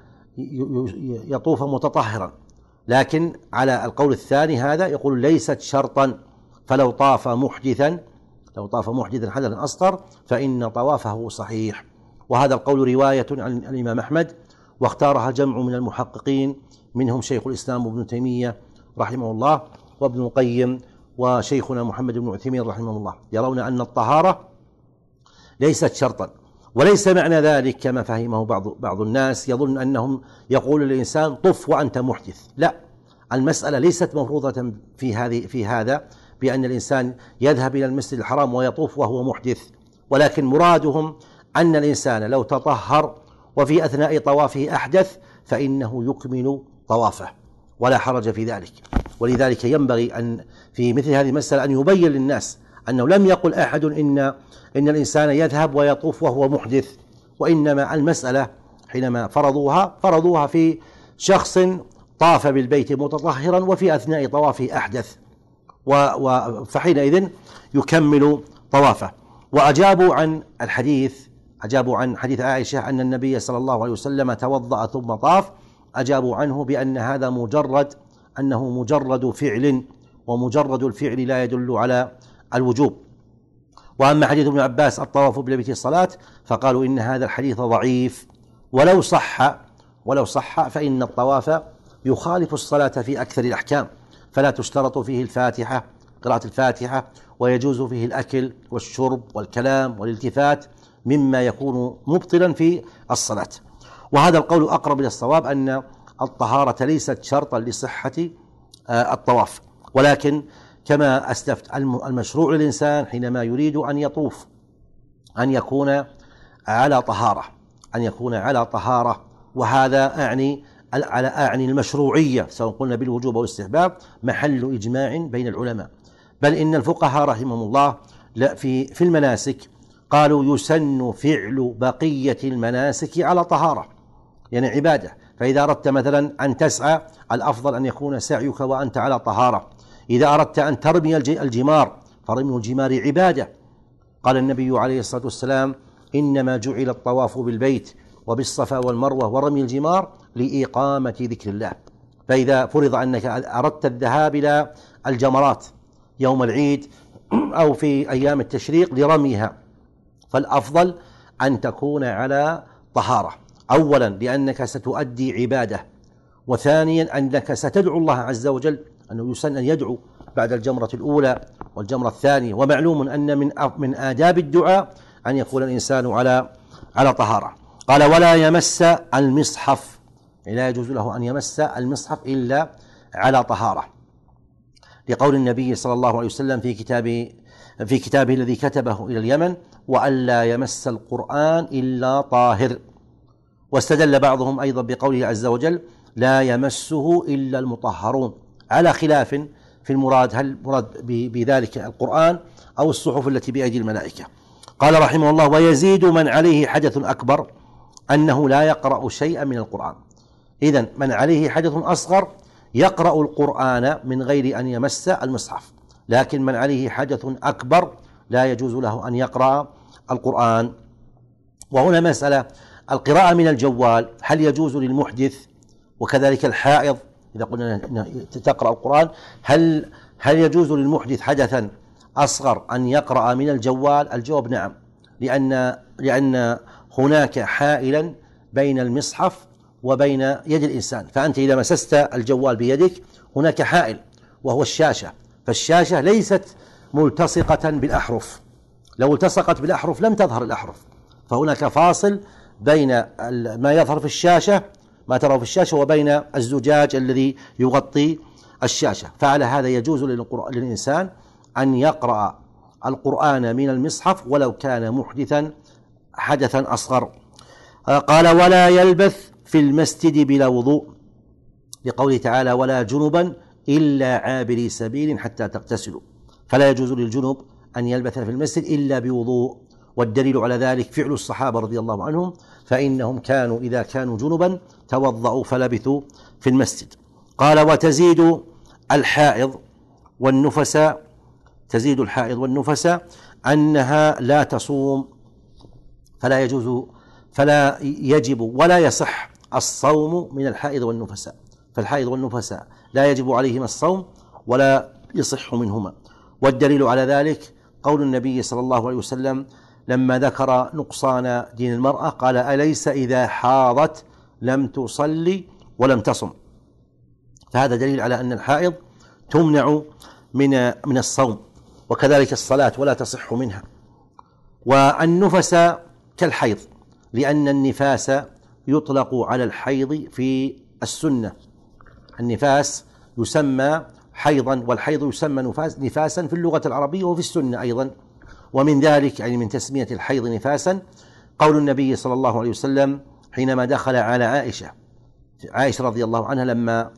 يطوف متطهرا، لكن على القول الثاني هذا يقول ليست شرطا، فلو طاف محدثا لو طاف محدثا حدثا أصغر فإن طوافه صحيح. وهذا القول رواية عن الإمام أحمد واختارها جمع من المحققين منهم شيخ الإسلام ابن تيمية رحمه الله وابن القيم وشيخنا محمد بن عثيمين رحمه الله، يرون أن الطهارة ليست شرطا. وليس معنى ذلك كما فهمه بعض بعض الناس يظن أنهم يقول للإنسان طف وأنت محدث، لا، المسألة ليست مفروضة في هذه في هذا بأن الإنسان يذهب إلى المسجد الحرام ويطوف وهو محدث، ولكن مرادهم أن الإنسان لو تطهر وفي أثناء طوافه أحدث فإنه يكمل طوافه ولا حرج في ذلك. ولذلك ينبغي أن في مثل هذه المسألة أن يبين للناس أنه لم يقل أحد إن إن الإنسان يذهب ويطوف وهو محدث، وإنما المسألة حينما فرضوها فرضوها في شخص طاف بالبيت متطهرا وفي أثناء طوافه أحدث، فحينئذ يكمل طوافه. وأجابوا عن الحديث أجابوا عن حديث عائشة أن النبي صلى الله عليه وسلم توضأ ثم طاف، أجابوا عنه بأن هذا مجرد أنه مجرد فعل، ومجرد الفعل لا يدل على الوجوب. وأما حديث ابن عباس الطواف بالبيت الصلاة فقالوا إن هذا الحديث ضعيف، ولو صح ولو صح فإن الطواف يخالف الصلاة في أكثر الأحكام، فلا تشترط فيه الفاتحة قراءة الفاتحة، ويجوز فيه الأكل والشرب والكلام والالتفات مما يكون مبطلا في الصلاة. وهذا القول أقرب إلى الصواب أن الطهارة ليست شرطا لصحة الطواف، ولكن كما أسلفت المشروع للإنسان حينما يريد أن يطوف أن يكون على طهارة أن يكون على طهارة وهذا أعني على أعني المشروعية، سواء قلنا بالوجوب أو الاستحباب، محل إجماع بين العلماء. بل إن الفقهاء رحمهم الله في في المناسك قالوا يسن فعل بقية المناسك على طهارة، يعني عبادة. فإذا أردت مثلا أن تسعى الأفضل أن يكون سعيك وأنت على طهارة. إذا أردت أن ترمي الجمار فرمي الجمار عبادة. قال النبي عليه الصلاة والسلام إنما جعل الطواف بالبيت وبالصفا والمروة ورمي الجمار لإقامة ذكر الله. فإذا فرض أنك أردت الذهاب إلى الجمرات يوم العيد أو في أيام التشريق لرميها، فالأفضل أن تكون على طهارة، أولا لأنك ستؤدي عبادة، وثانيا أنك ستدعو الله عز وجل، أنه يسن أن يدعو بعد الجمرة الأولى والجمرة الثانية. ومعلوم أن من من آداب الدعاء أن يكون الإنسان على على طهارة. قال ولا يمس المصحف، لا يجوز له أن يمس المصحف إلا على طهارة، لقول النبي صلى الله عليه وسلم في كتاب في كتابه الذي كتبه إلى اليمن وألا يمس القرآن إلا طاهر. واستدل بعضهم أيضا بقوله عز وجل لا يمسه إلا المطهرون، على خلاف في المراد، هل المراد بذلك القرآن أو الصحف التي بأيدي الملائكة. قال رحمه الله ويزيد من عليه حدث أكبر أنه لا يقرأ شيئا من القرآن. إذن من عليه حدث أصغر يقرأ القرآن من غير أن يمس المصحف، لكن من عليه حدث أكبر لا يجوز له أن يقرأ القرآن. وهنا مسألة القراءة من الجوال هل يجوز للمحدث وكذلك الحائض؟ إذا قلنا تقرأ القرآن هل هل يجوز للمحدث حدثا أصغر أن يقرأ من الجوال؟ الجواب نعم، لأن لأن هناك حائلا بين المصحف وبين يد الإنسان. فأنت إذا مسست الجوال بيدك هناك حائل وهو الشاشة، فالشاشة ليست ملتصقة بالأحرف، لو التصقت بالأحرف لم تظهر الأحرف، فهناك فاصل بين ما يظهر في الشاشة ما ترى في الشاشة وبين الزجاج الذي يغطي الشاشة. فعلى هذا يجوز للإنسان أن يقرأ القرآن من المصحف ولو كان محدثا حدثا أصغر. قال ولا يلبث في المسجد بلا وضوء، لقوله تعالى ولا جنبا إلا عابري سبيل حتى تغتسلوا، فلا يجوز للجنب أن يلبث في المسجد إلا بوضوء. والدليل على ذلك فعل الصحابة رضي الله عنهم، فإنهم كانوا إذا كانوا جنبا توضأوا فلبثوا في المسجد. قال وتزيد الحائض والنفس تزيد الحائض والنفس أنها لا تصوم، فلا يجوز فلا يجب ولا يصح الصوم من الحائض والنفساء، فالحائض والنفساء لا يجب عليهما الصوم ولا يصح منهما. والدليل على ذلك قول النبي صلى الله عليه وسلم لما ذكر نقصان دين المرأة قال أليس إذا حاضت لم تصلي ولم تصم، فهذا دليل على أن الحائض تمنع من من الصوم، وكذلك الصلاة ولا تصح منها. والنفس كالحيض، لأن النفاس يطلق على الحيض في السنة، النفاس يسمى حيضا والحيض يسمى نفاس نفاسا في اللغة العربية وفي السنة أيضا. ومن ذلك يعني من تسمية الحيض نفاسا قول النبي صلى الله عليه وسلم حينما دخل على عائشة عائشة رضي الله عنها لما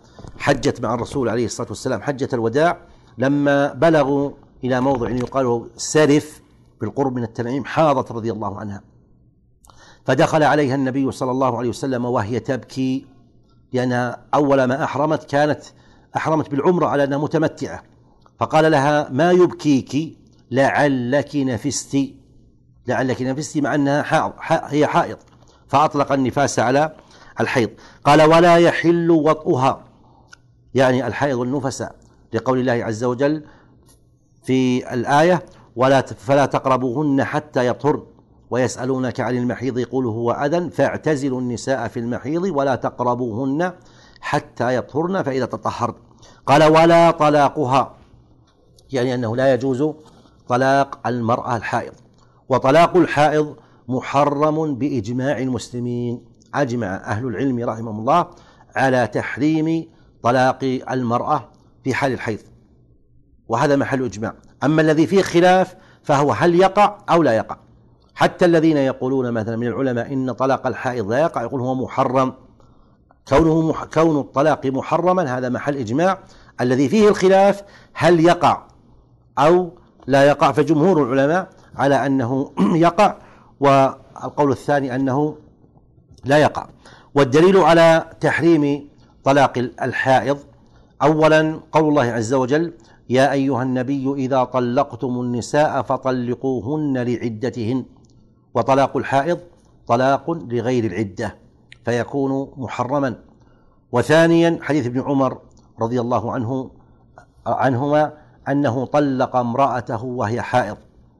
حجت مع الرسول عليه الصلاة والسلام حجة الوداع، لما بلغوا إلى موضع يقال سرف بالقرب من التنعيم حاضت رضي الله عنها، فدخل عليها النبي صلى الله عليه وسلم وهي تبكي، لأنها أول ما أحرمت كانت أحرمت بالعمرة على أنها متمتعة، فقال لها ما يبكيك؟ لعلك نفست، لعلك نفست، مع أنها حائض، هي حائض، فأطلق النفاس على الحيض. قال ولا يحل وطئها، يعني الحيض والنفساء، لقول الله عز وجل في الآية ولا فلا تقربوهن حتى يطهرن ويسألونك عن المحيض قل هو أذى فاعتزلوا النساء في المحيض ولا تقربوهن حتى يطهرن فإذا تطهرن. قال ولا طلاقها، يعني أنه لا يجوز طلاق المرأة الحائض، وطلاق الحائض محرم بإجماع المسلمين، أجمع أهل العلم رحمهم الله على تحريم طلاق المرأة في حال الحيض، وهذا محل إجماع. أما الذي فيه خلاف فهو هل يقع أو لا يقع. حتى الذين يقولون مثلا من العلماء إن طلاق الحائض لا يقع، يقول هو محرم، كونه مح... كون الطلاق محرما هذا محل إجماع. الذي فيه الخلاف هل يقع أو لا يقع، فجمهور العلماء على أنه يقع، والقول الثاني أنه لا يقع. والدليل على تحريم طلاق الحائض أولا قول الله عز وجل يا أيها النبي إذا طلقتم النساء فطلقوهن لعدتهن، وطلاق الحائض طلاق لغير العدة فيكون محرما. وثانيا حديث ابن عمر رضي الله عنه عنهما أنه طلق امرأته وهي حائض،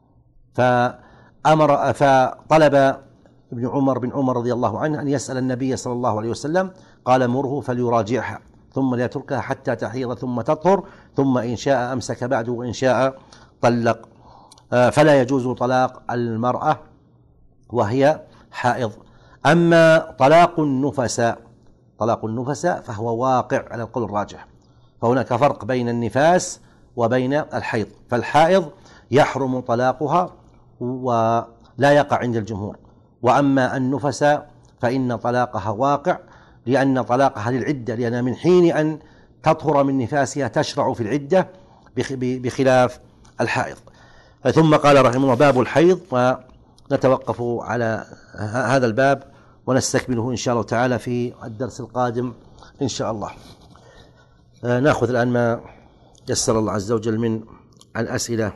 فأمر فطلب ابن عمر بن عمر رضي الله عنه أن يسأل النبي صلى الله عليه وسلم، قال مره فليراجعها ثم ليتركها حتى تحيض ثم تطهر، ثم إن شاء أمسك بعد وإن شاء طلق. فلا يجوز طلاق المرأة وهي حائض. أما طلاق النفساء، طلاق النفساء فهو واقع على القول الراجح، فهناك فرق بين النفاس وبين الحيض، فالحائض يحرم طلاقها ولا يقع عند الجمهور، وأما النفساء فإن طلاقها واقع، لأن طلاقها للعدة، لأنها من حين أن تطهر من نفاسها تشرع في العدة بخلاف الحائض. ثم قال رحمه الله باب الحيض، ونتوقف على هذا الباب ونستكمله إن شاء الله تعالى في الدرس القادم إن شاء الله. نأخذ الآن ما يسر الله عز وجل من الأسئلة.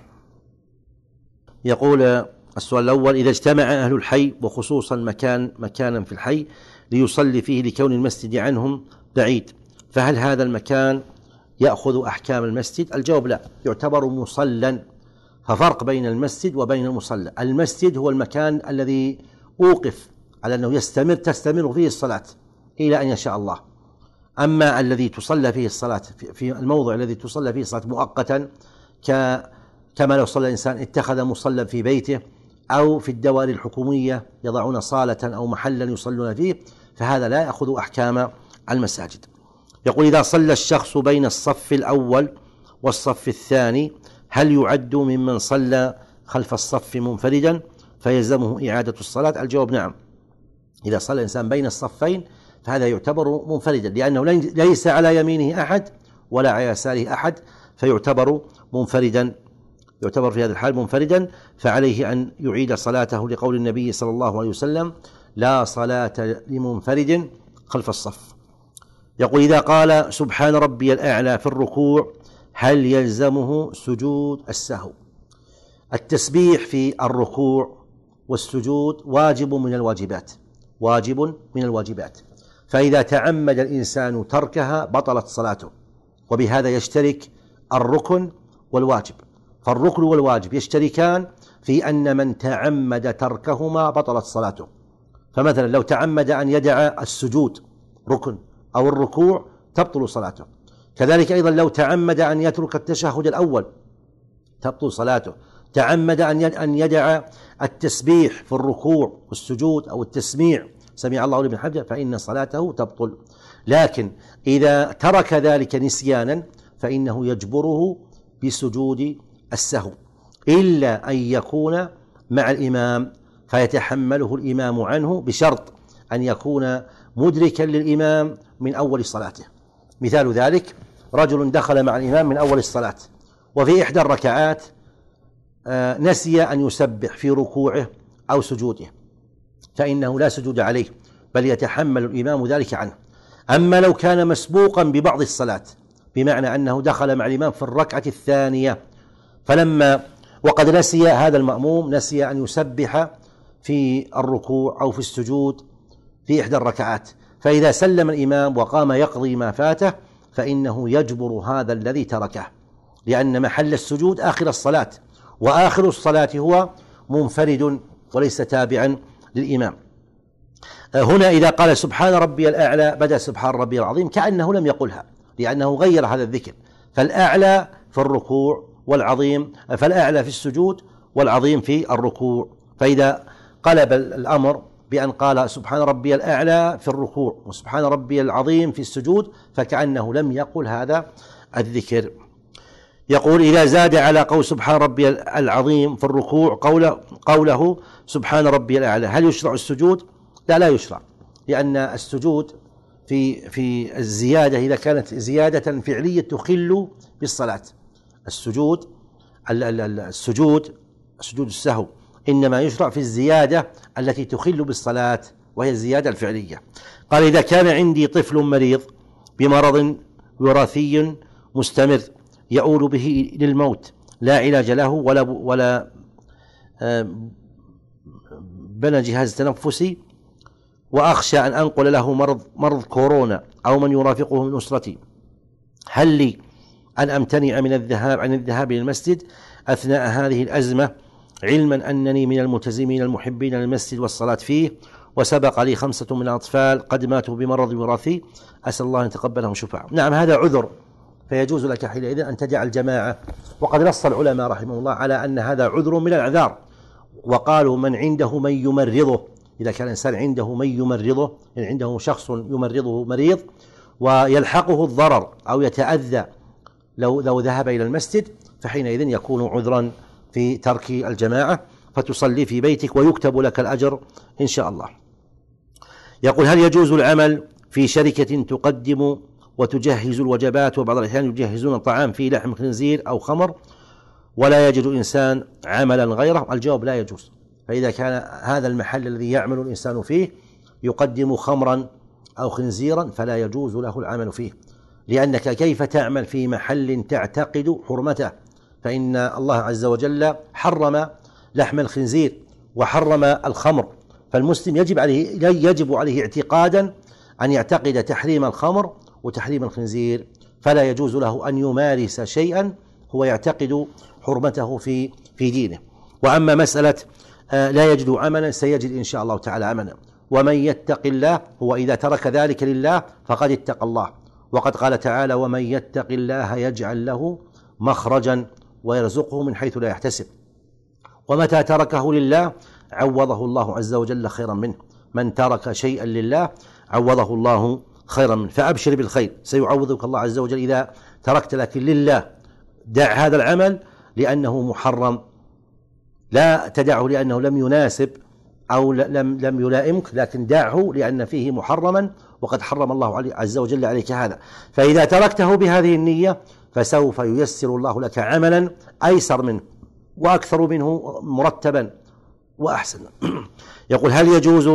يقول السؤال الأول: إذا اجتمع أهل الحي وخصوصا مكان مكانا في الحي ليصلي فيه لكون المسجد عنهم بعيد، فهل هذا المكان يأخذ أحكام المسجد؟ الجواب لا، يعتبر مصلى، ففرق بين المسجد وبين المصلى. المسجد هو المكان الذي أوقف على أنه يستمر تستمر فيه الصلاة إلى أن يشاء الله. أما الذي تصلى فيه الصلاة في الموضع الذي تصلى فيه الصلاة مؤقتا، كما لو صلى الإنسان اتخذ مصلى في بيته أو في الدوائر الحكومية يضعون صالة أو محلا يصلون فيه، فهذا لا يأخذ أحكام المساجد. يقول: إذا صلى الشخص بين الصف الأول والصف الثاني هل يعد ممن صلى خلف الصف منفردا فيلزمه إعادة الصلاة؟ الجواب نعم، إذا صلى الإنسان بين الصفين فهذا يعتبر منفردا، لأنه ليس على يمينه أحد ولا على يساره أحد، فيعتبر منفردا، يعتبر في هذا الحال منفردا، فعليه أن يعيد صلاته لقول النبي صلى الله عليه وسلم: لا صلاة لمنفرد خلف الصف. يقول: إذا قال سبحان ربي الأعلى في الركوع هل يلزمه سجود السهو؟ التسبيح في الركوع والسجود واجب من الواجبات، واجب من الواجبات، فإذا تعمد الإنسان تركها بطلت صلاته، وبهذا يشترك الركن والواجب، فالركن والواجب يشتركان في أن من تعمد تركهما بطلت صلاته. فمثلا لو تعمد أن يدع السجود ركن أو الركوع تبطل صلاته، كذلك أيضا لو تعمد أن يترك التشهد الأول تبطل صلاته، تعمد أن يدع التسبيح في الركوع والسجود أو التسميع سمع الله لمن حمده فإن صلاته تبطل. لكن إذا ترك ذلك نسيانا فإنه يجبره بسجود السهو، إلا أن يكون مع الإمام فيتحمله الإمام عنه، بشرط أن يكون مدركا للإمام من أول صلاته، مثال ذلك رجل دخل مع الإمام من أول الصلاة وفي إحدى الركعات نسي أن يسبح في ركوعه أو سجوده، فإنه لا سجود عليه بل يتحمل الإمام ذلك عنه. أما لو كان مسبوقا ببعض الصلاة، بمعنى أنه دخل مع الإمام في الركعة الثانية فلما وقد نسي هذا المأموم نسي أن يسبح في الركوع أو في السجود في إحدى الركعات، فإذا سلم الإمام وقام يقضي ما فاته فإنه يجبر هذا الذي تركه، لأن محل السجود آخر الصلاة، وآخر الصلاة هو منفرد وليس تابعا للإمام. هنا إذا قال سبحان ربي الأعلى بدأ سبحان ربي العظيم كأنه لم يقلها، لأنه غير هذا الذكر، فالأعلى في الركوع والعظيم فالأعلى في السجود والعظيم في الركوع. فإذا قلب الأمر بأن قال سبحان ربي الأعلى في الركوع وسبحان ربي العظيم في السجود فكأنه لم يقل هذا الذكر. يقول إذا زاد على قول سبحان ربي العظيم في الركوع قوله, قوله سبحان ربي الأعلى، هل يشرع السجود؟ لا لا يشرع، لأن السجود في في الزيادة إذا كانت زيادة فعلية تخل بالصلاة، السجود السجود سجود السهو إنما يشرع في الزيادة التي تخل بالصلاة وهي الزيادة الفعلية. قال إذا كان عندي طفل مريض بمرض وراثي مستمر يؤول به للموت لا علاج له ولا ولا بنى جهاز تنفسي، وأخشى أن أنقل له مرض مرض كورونا أو من يرافقه من أسرتي، هل لي أن أمتنع من الذهاب عن الذهاب إلى المسجد أثناء هذه الأزمة، علما أنني من الملتزمين المحبين للمسجد والصلاة فيه، وسبق لي خمسة من الأطفال قد ماتوا بمرض وراثي، أسأل الله أن يتقبلهم شفاعة. نعم هذا عذر، فيجوز لك حينئذ أن تدع الجماعة، وقد نص العلماء رحمه الله على أن هذا عذر من الأعذار، وقالوا من عنده من يمرضه، إذا كان الإنسان عنده من يمرضه، يعني عنده شخص يمرضه مريض ويلحقه الضرر أو يتأذى لو لو ذهب إلى المسجد، فحينئذ يكون عذرا في ترك الجماعة، فتصلي في بيتك ويكتب لك الأجر إن شاء الله. يقول هل يجوز العمل في شركة تقدم وتجهز الوجبات وبعض الأحيان يجهزون طعام فيه لحم خنزير أو خمر ولا يجد إنسان عملا غيره؟ الجواب لا يجوز. فإذا كان هذا المحل الذي يعمل الإنسان فيه يقدم خمرا أو خنزيرا فلا يجوز له العمل فيه، لأنك كيف تعمل في محل تعتقد حرمته؟ فإن الله عز وجل حرم لحم الخنزير وحرم الخمر، فالمسلم يجب عليه يجب عليه اعتقادا أن يعتقد تحريم الخمر وتحريم الخنزير، فلا يجوز له أن يمارس شيئا هو يعتقد حرمته في في دينه. وأما مسألة لا يجد عملا سيجد إن شاء الله تعالى عملا، ومن يتق الله هو إذا ترك ذلك لله فقد اتقى الله، وقد قال تعالى ومن يتق الله يجعل له مخرجا ويرزقه من حيث لا يحتسب، ومتى تركه لله عوضه الله عز وجل خيرا منه، من ترك شيئا لله عوضه الله خيرا منه، فأبشر بالخير سيعوضك الله عز وجل إذا تركت لكن لله. دع هذا العمل لأنه محرم، لا تدعه لأنه لم يناسب أو لم لم يلائمك، لكن دعه لأن فيه محرما وقد حرم الله عز وجل عليك هذا، فإذا تركته بهذه النية فسوف ييسر الله لك عملا أيسر منه وأكثر منه مرتبا وأحسن. يقول هل يجوز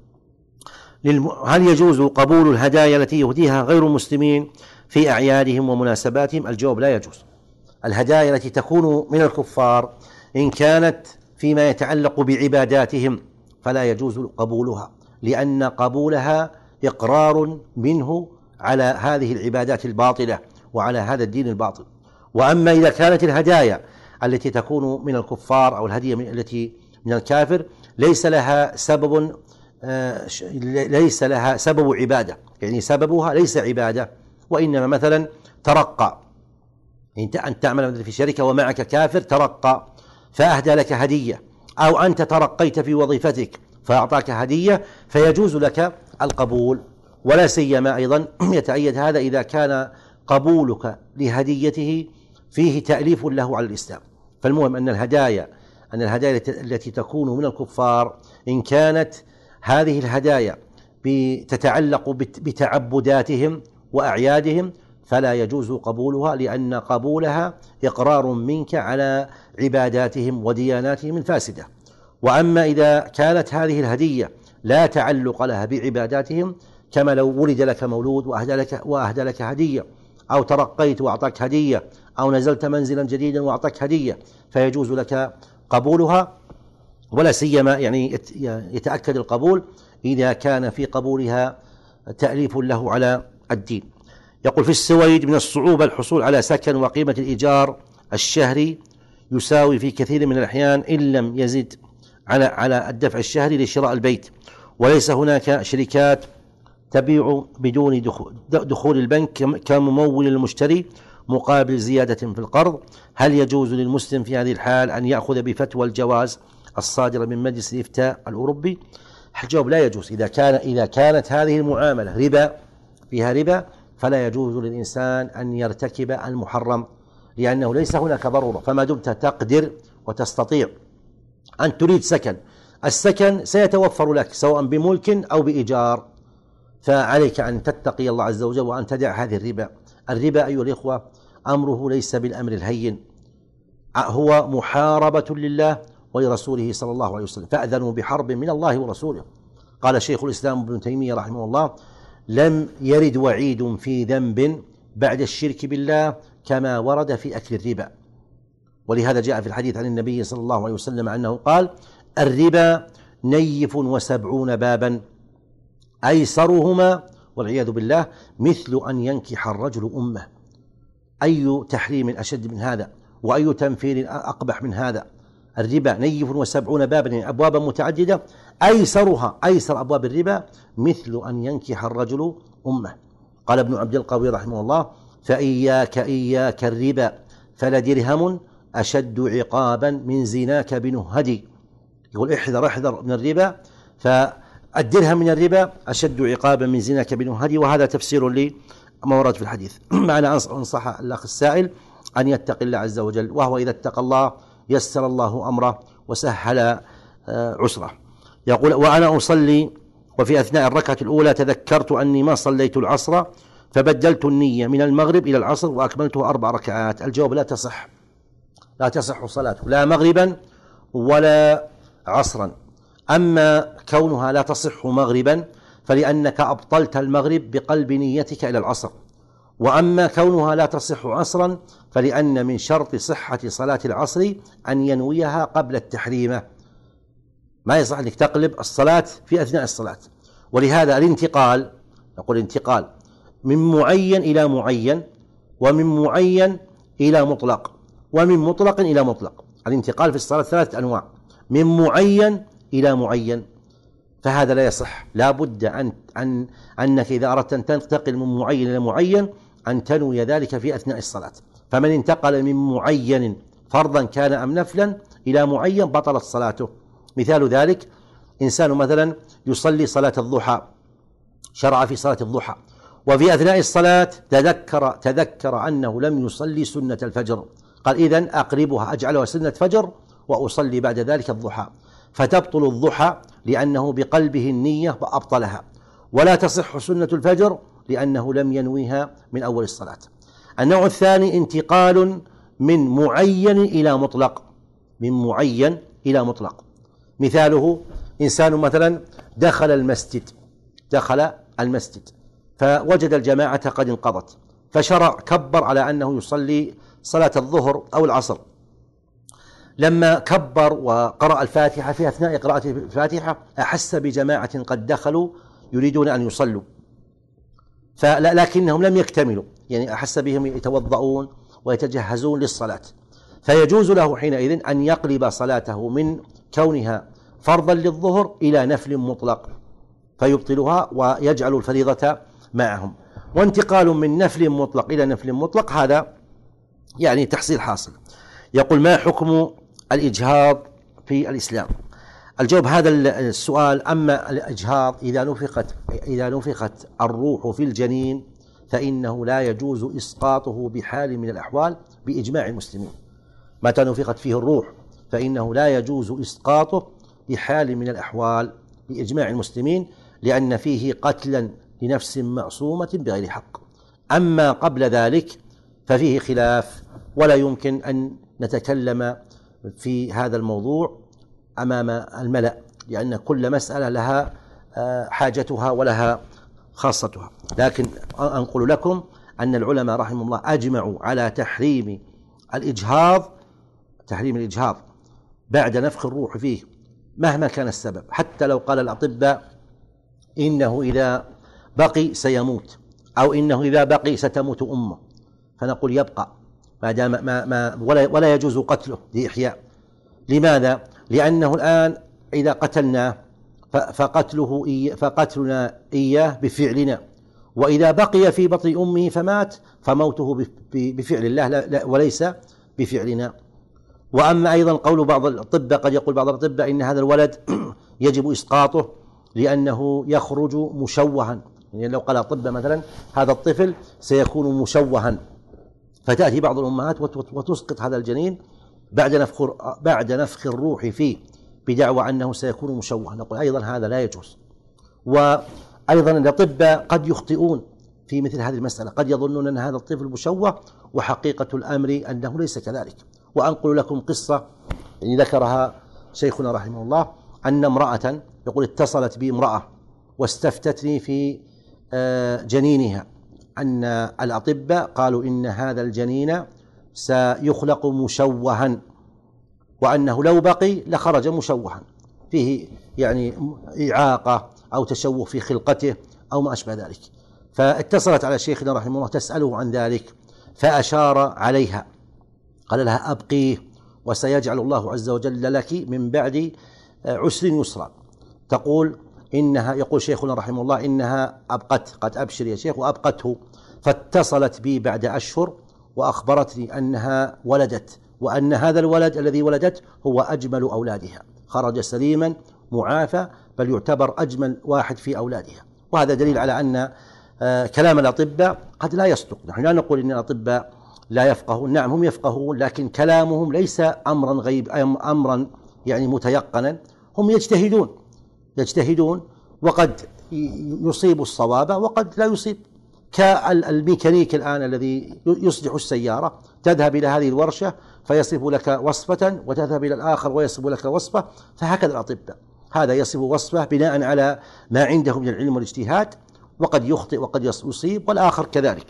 هل يجوز قبول الهدايا التي يهديها غير المسلمين في أعيادهم ومناسباتهم؟ الجواب لا يجوز. الهدايا التي تكون من الكفار إن كانت فيما يتعلق بعباداتهم فلا يجوز قبولها، لأن قبولها إقرار منه على هذه العبادات الباطلة وعلى هذا الدين الباطل. وأما إذا كانت الهدايا التي تكون من الكفار أو الهدية التي من الكافر ليس لها سبب ليس لها سبب عبادة، يعني سببها ليس عبادة، وإنما مثلا ترقى، أنت أن تعمل في شركة ومعك كافر ترقى فأهدى لك هدية، أو أنت ترقيت في وظيفتك فأعطاك هدية، فيجوز لك القبول. ولا سيما أيضا يتأيد هذا إذا كان قبولك لهديته فيه تأليف له على الإسلام. فالمهم أن الهدايا أن الهدايا التي تكون من الكفار إن كانت هذه الهدايا تتعلق بتعبداتهم وأعيادهم فلا يجوز قبولها، لأن قبولها إقرار منك على عباداتهم ودياناتهم الفاسدة. وأما إذا كانت هذه الهدية لا تعلق لها بعباداتهم، كما لو ولد لك مولود وأهدى لك, وأهدى لك هدية، أو ترقيت وأعطاك هدية، أو نزلت منزلا جديدا وأعطاك هدية، فيجوز لك قبولها، ولا سيما يعني يتأكد القبول إذا كان في قبولها تأليف له على الدين. يقول في السويد: من الصعوبة الحصول على سكن، وقيمة الإيجار الشهري يساوي في كثير من الأحيان إن لم يزد على على الدفع الشهري لشراء البيت، وليس هناك شركات تبيع بدون دخول البنك كممول للمشتري مقابل زيادة في القرض. هل يجوز للمسلم في هذه الحال أن يأخذ بفتوى الجواز الصادرة من مجلس الإفتاء الأوروبي؟ الجواب: لا يجوز. إذا كان إذا كانت هذه المعاملة ربا، فيها ربا، فلا يجوز للإنسان أن يرتكب المحرم، لأنه ليس هناك ضرورة. فما دمت تقدر وتستطيع أن تريد سكن، السكن سيتوفر لك سواء بملك أو بإيجار، فعليك أن تتقي الله عز وجل وأن تدع هذه الربا. الربا أيها الإخوة أمره ليس بالأمر الهين، هو محاربة لله ولرسوله صلى الله عليه وسلم، فأذنوا بحرب من الله ورسوله. قال شيخ الإسلام ابن تيمية رحمه الله: لم يرد وعيد في ذنب بعد الشرك بالله كما ورد في أكل الربا. ولهذا جاء في الحديث عن النبي صلى الله عليه وسلم أنه قال: الربا نيف وسبعون بابا أيسرهما والعياذ بالله مثل أن ينكح الرجل أمه. أي تحريم أشد من هذا، وأي تنفير أقبح من هذا؟ الربا نيف وسبعون بابا، يعني أبوابا متعددة، أيسرها أيسر أبواب الربا مثل أن ينكح الرجل أمه. قال ابن عبد القوي رحمه الله: فإياك إياك الربا فلدرهم أشد عقابا من زناك بنهدي. يقول: احذر احذر من الربا، فالدرهم من الربا أشد عقابا من زناك بنهدي. وهذا تفسير لما ورد في الحديث. معنى أنصح الأخ السائل أن يتقي الله عز وجل، وهو إذا اتقى الله يسر الله أمره وسهل عسره. يقول: وأنا أصلي وفي أثناء الركعة الأولى تذكرت أني ما صليت العصر فبدلت النية من المغرب إلى العصر وأكملته أربع ركعات. الجواب: لا تصح، لا تصح صلاته لا مغربا ولا عصرا. أما كونها لا تصح مغربا فلأنك أبطلت المغرب بقلب نيتك إلى العصر، وأما كونها لا تصح عصرا فلأن من شرط صحة صلاة العصر أن ينويها قبل التحريمة. ما يصح أنك تقلب الصلاة في أثناء الصلاة. ولهذا الانتقال، نقول انتقال من معين إلى معين، ومن معين إلى مطلق، ومن مطلق إلى مطلق. الانتقال في الصلاة ثلاثة أنواع: من معين إلى معين، فهذا لا يصح. لا بد أن, أن أنك إذا أردت أن تنتقل من معين إلى معين أن تنوي ذلك في أثناء الصلاة. فمن انتقل من معين فرضا كان أم نفلا إلى معين بطلت صلاته. مثال ذلك: إنسان مثلا يصلي صلاة الضحى، شرع في صلاة الضحى، وفي أثناء الصلاة تذكر تذكر أنه لم يصلي سنة الفجر، قال: إذن أقربها أجعلها سنة فجر وأصلي بعد ذلك الضحى، فتبطل الضحى لأنه بقلبه النية وأبطلها، ولا تصح سنة الفجر لأنه لم ينويها من أول الصلاة. النوع الثاني انتقال من معين إلى مطلق، من معين إلى مطلق. مثاله: إنسان مثلا دخل المسجد دخل المسجد فوجد الجماعة قد انقضت، فشرع كبر على أنه يصلي صلاة الظهر أو العصر. لما كبر وقرأ الفاتحة، في أثناء قراءة الفاتحة أحس بجماعة قد دخلوا يريدون أن يصلوا، لكنهم لم يكتملوا، يعني أحس بهم يتوضؤون ويتجهزون للصلاة، فيجوز له حينئذ أن يقلب صلاته من كونها فرضا للظهر إلى نفل مطلق فيبطلها ويجعل الفريضة معهم. وانتقال من نفل مطلق إلى نفل مطلق هذا يعني تحصيل حاصل. يقول: ما حكم الإجهاض في الإسلام؟ الجواب هذا السؤال: أما الإجهاض إذا نفخت إذا نفخت الروح في الجنين فإنه لا يجوز إسقاطه بحال من الأحوال بإجماع المسلمين. متى نفخت فيه الروح فإنه لا يجوز إسقاطه بحال من الأحوال بإجماع المسلمين، لأن فيه قتلا لنفس معصومة بغير حق. أما قبل ذلك ففيه خلاف، ولا يمكن أن نتكلم في هذا الموضوع أمام الملأ، لأن كل مسألة لها حاجتها ولها خاصتها. لكن أنقل لكم أن العلماء رحمهم الله أجمعوا على تحريم الإجهاض، تحريم الإجهاض بعد نفخ الروح فيه مهما كان السبب، حتى لو قال الأطباء إنه إذا بقي سيموت، أو إنه إذا بقي ستموت أمه، فنقول يبقى ما دام ما ما ولا, ولا يجوز قتله لإحياء. لماذا؟ لأنه الآن إذا قتلناه فقتله إياه فقتلنا إياه بفعلنا، وإذا بقي في بطن أمه فمات فموته بفعل الله وليس بفعلنا. وأما أيضا قول بعض الأطباء، قد يقول بعض الأطباء إن هذا الولد يجب إسقاطه لأنه يخرج مشوها، يعني لو قال الأطباء مثلا هذا الطفل سيكون مشوها، فتأتي بعض الأمهات وتسقط هذا الجنين بعد نفخ بعد نفخ الروح فيه بدعوى أنه سيكون مشوها. نقول أيضا هذا لا يجوز. وأيضا الأطباء قد يخطئون في مثل هذه المسألة، قد يظنون أن هذا الطفل مشوه وحقيقة الأمر أنه ليس كذلك. وأنقل لكم قصة يعني ذكرها شيخنا رحمه الله، أن امرأة يقول اتصلت بي امرأة واستفتتني في جنينها، أن الأطباء قالوا إن هذا الجنين سيخلق مشوها، وأنه لو بقي لخرج مشوها، فيه يعني إعاقة أو تشوه في خلقته أو ما أشبه ذلك. فاتصلت على شيخنا رحمه الله تسأله عن ذلك، فأشار عليها قال لها أبقيه وسيجعل الله عز وجل لك من بعد عسر يسرا. تقول إنها، يقول شيخنا رحمه الله إنها أبقت، قد أبشر يا شيخ، وأبقته. فاتصلت بي بعد أشهر وأخبرتني أنها ولدت، وأن هذا الولد الذي ولدت هو أجمل أولادها، خرج سليما معافى، بل يعتبر أجمل واحد في أولادها. وهذا دليل على أن كلام الأطباء قد لا يصدق. نحن لا نقول إن الأطباء لا يفقهون، نعم هم يفقهون، لكن كلامهم ليس أمرا غيب، أمرا يعني متيقنا، هم يجتهدون يجتهدون وقد يصيب الصواب وقد لا يصيب. كالميكانيك الآن الذي يصلح السيارة، تذهب إلى هذه الورشة فيصف لك وصفة، وتذهب إلى الآخر ويصف لك وصفة، فهكذا الأطباء، هذا يصف وصفة بناء على ما عنده من العلم والاجتهاد، وقد يخطئ وقد يصيب، والآخر كذلك.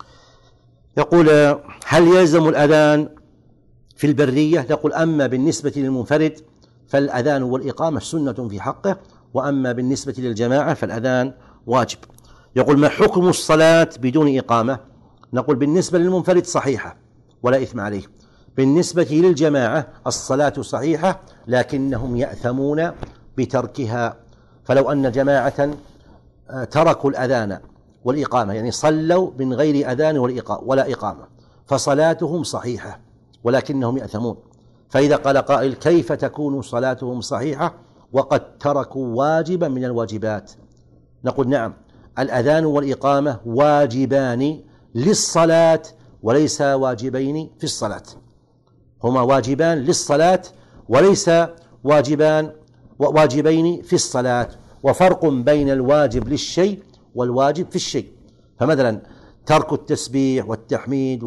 يقول هل يلزم الأذان في البرية؟ نقول أما بالنسبة للمنفرد فالأذان والإقامة سنة في حقه، وأما بالنسبة للجماعة فالأذان واجب. يقول ما حكم الصلاة بدون إقامة؟ نقول بالنسبة للمنفرد صحيحة ولا إثم عليه، بالنسبة للجماعة الصلاة صحيحة لكنهم يأثمون بتركها. فلو أن جماعة تركوا الأذان والإقامة، يعني صلوا من غير أذان ولا إقامة، فصلاتهم صحيحة ولكنهم يأثمون. فإذا قال قائل كيف تكون صلاتهم صحيحة وقد تركوا واجبا من الواجبات؟ نقول نعم، الأذان والإقامة واجبان للصلاة وليس واجبين في الصلاة، هما واجبان للصلاة وليس واجبان واجبين في الصلاة، وفرق بين الواجب للشيء والواجب في الشيء. فمثلا ترك التسبيح والتحميد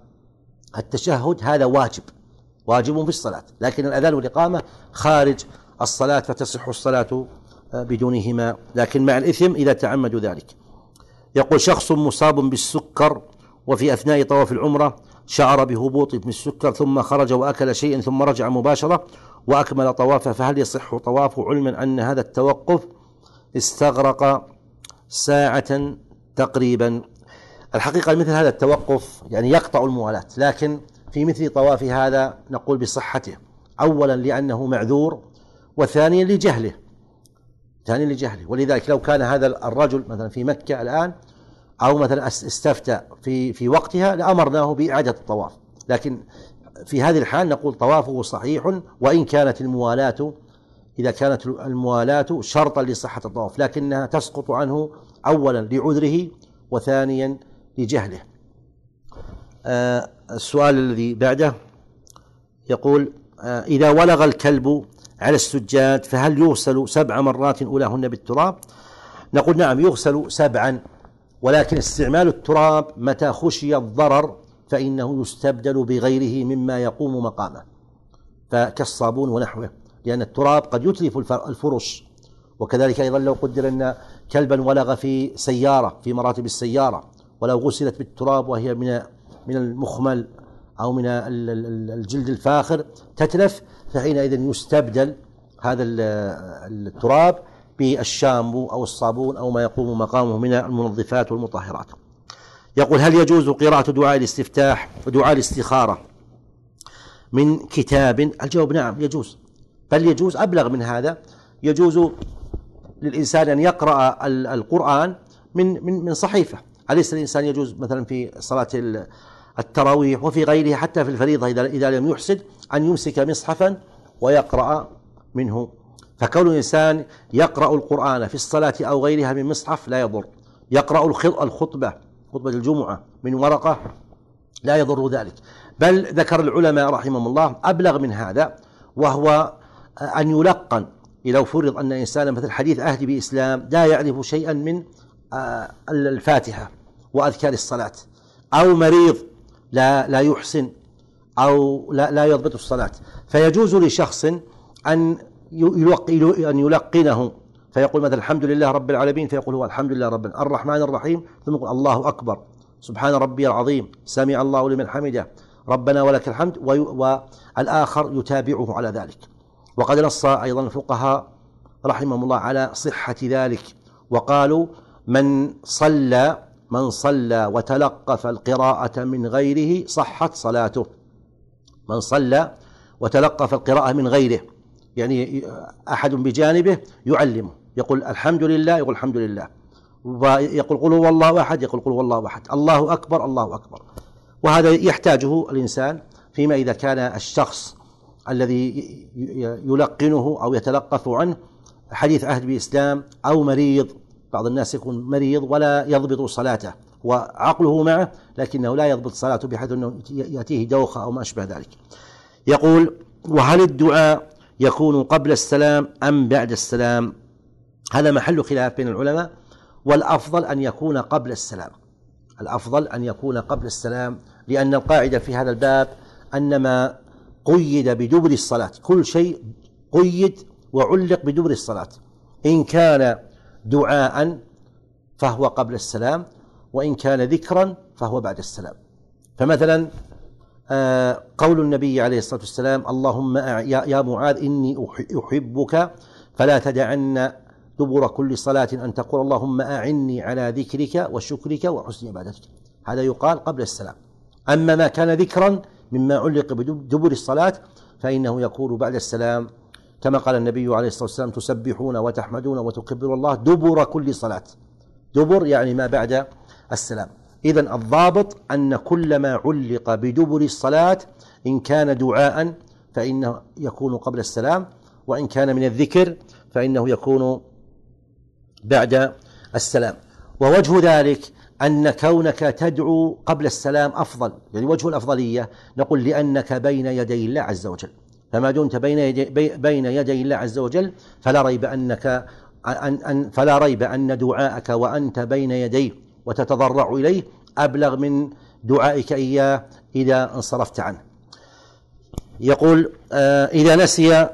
والتشهد هذا واجب واجب في الصلاة، لكن الأذان والإقامة خارج الصلاة فتصح الصلاة بدونهما، لكن مع الإثم إذا تعمدوا ذلك. يقول شخص مصاب بالسكر وفي أثناء طواف العمرة شعر بهبوط من السكر ثم خرج وأكل شيئا ثم رجع مباشرة وأكمل طوافه، فهل يصح طوافه علما أن هذا التوقف استغرق ساعة تقريبا؟ الحقيقة مثل هذا التوقف يعني يقطع الموالاة، لكن في مثل طواف هذا نقول بصحته، أولا لأنه معذور، وثانيا لجهله ثانيا لجهله ولذلك لو كان هذا الرجل مثلا في مكة الآن أو مثلا استفتى في في وقتها لأمرناه بإعادة الطواف، لكن في هذه الحال نقول طوافه صحيح، وإن كانت الموالاة إذا كانت الموالاة شرطا لصحة الطواف، لكنها تسقط عنه أولا لعذره وثانيا لجهله. آه السؤال الذي بعده يقول آه إذا ولغ الكلب على السجاد فهل يغسل سبع مرات أولاهن بالتراب؟ نقول نعم يغسل سبعا ولكن استعمال التراب متى خشي الضرر فإنه يستبدل بغيره مما يقوم مقامه، فكالصابون ونحوه، لأن التراب قد يتلف الفرش. وكذلك أيضا لو قدر أن كلبا ولغ في سيارة في مراتب السيارة ولو غسلت بالتراب وهي من من المخمل أو من الجلد الفاخر تتلف، فحينئذ يستبدل هذا التراب بالشامبو أو الصابون أو ما يقوم مقامه من المنظفات والمطهرات. يقول: هل يجوز قراءة دعاء الاستفتاح ودعاء الاستخارة من كتاب؟ الجواب: نعم يجوز، بل يجوز أبلغ من هذا، يجوز للإنسان أن يقرأ القرآن من من من صحيفة. أليس الإنسان يجوز مثلا في صلاة التراويح وفي غيرها حتى في الفريضة إذا إذا لم يحسد أن يمسك مصحفا ويقرأ منه؟ فكون الإنسان يقرأ القرآن في الصلاة أو غيرها من مصحف لا يضر، يقرأ الخطبة خطبة الجمعة من ورقة لا يضر ذلك، بل ذكر العلماء رحمهم الله أبلغ من هذا، وهو أن يلقن. لو فرض أن إنسانا مثل حديث عهد بإسلام لا يعرف شيئا من الفاتحة وأذكار الصلاة، أو مريض لا لا يحسن أو لا لا يضبط الصلاة، فيجوز لشخص أن أن يلقنه، فيقول مثلا الحمد لله رب العالمين، فيقول هو الحمد لله رب الرحمن الرحيم، ثم يقول الله أكبر، سبحان ربي العظيم، سمع الله لمن حمده، ربنا ولك الحمد، والآخر يتابعه على ذلك. وقد نص أيضا الفقهاء رحمهم الله على صحة ذلك، وقالوا: من صلى من صلى وتلقف القراءة من غيره صحت صلاته. من صلى وتلقف القراءة من غيره، يعني أحد بجانبه يعلمه، يقول الحمد لله يقول الحمد لله، ويقول قل هو الله أحد يقول قل هو الله أحد، الله أكبر الله أكبر. وهذا يحتاجه الإنسان فيما إذا كان الشخص الذي يلقنه أو يتلقف عنه حديث عهد بإسلام أو مريض. بعض الناس يكون مريض ولا يضبط صلاته وعقله معه لكنه لا يضبط صلاته بحيث أنه يأتيه دوخة أو ما أشبه ذلك. يقول: وهل الدعاء يكون قبل السلام أم بعد السلام؟ هذا محل خلاف بين العلماء، والأفضل أن يكون قبل السلام، الأفضل أن يكون قبل السلام، لأن القاعدة في هذا الباب أن ما قيد بدبر الصلاة، كل شيء قيد وعلق بدبر الصلاة، إن كان دعاء فهو قبل السلام، وإن كان ذكرا فهو بعد السلام. فمثلا قول النبي عليه الصلاة والسلام: اللهم يا معاذ إني أحبك فلا تدعن دبر كل صلاة أن تقول اللهم أعني على ذكرك وشكرك وحسن عبادتك، هذا يقال قبل السلام. أما ما كان ذكرا مما علق بدبر الصلاة فإنه يكون بعد السلام، كما قال النبي عليه الصلاة والسلام: تسبحون وتحمدون وتكبرون الله دبر كل صلاة. دبر يعني ما بعد السلام. إذن الضابط أن كل ما علق بدبر الصلاة إن كان دعاء فإنه يكون قبل السلام، وإن كان من الذكر فإنه يكون بعد السلام. ووجه ذلك أن كونك تدعو قبل السلام أفضل، يعني وجه الأفضلية نقول لأنك بين يدي الله عز وجل، فما دمت بين يدي, بين يدي الله عز وجل فلا ريب أنك أن أن فلا ريب أن دعاءك وأنت بين يديه وتتضرع إليه أبلغ من دعائك إياه إذا انصرفت عنه. يقول: آه إذا نسي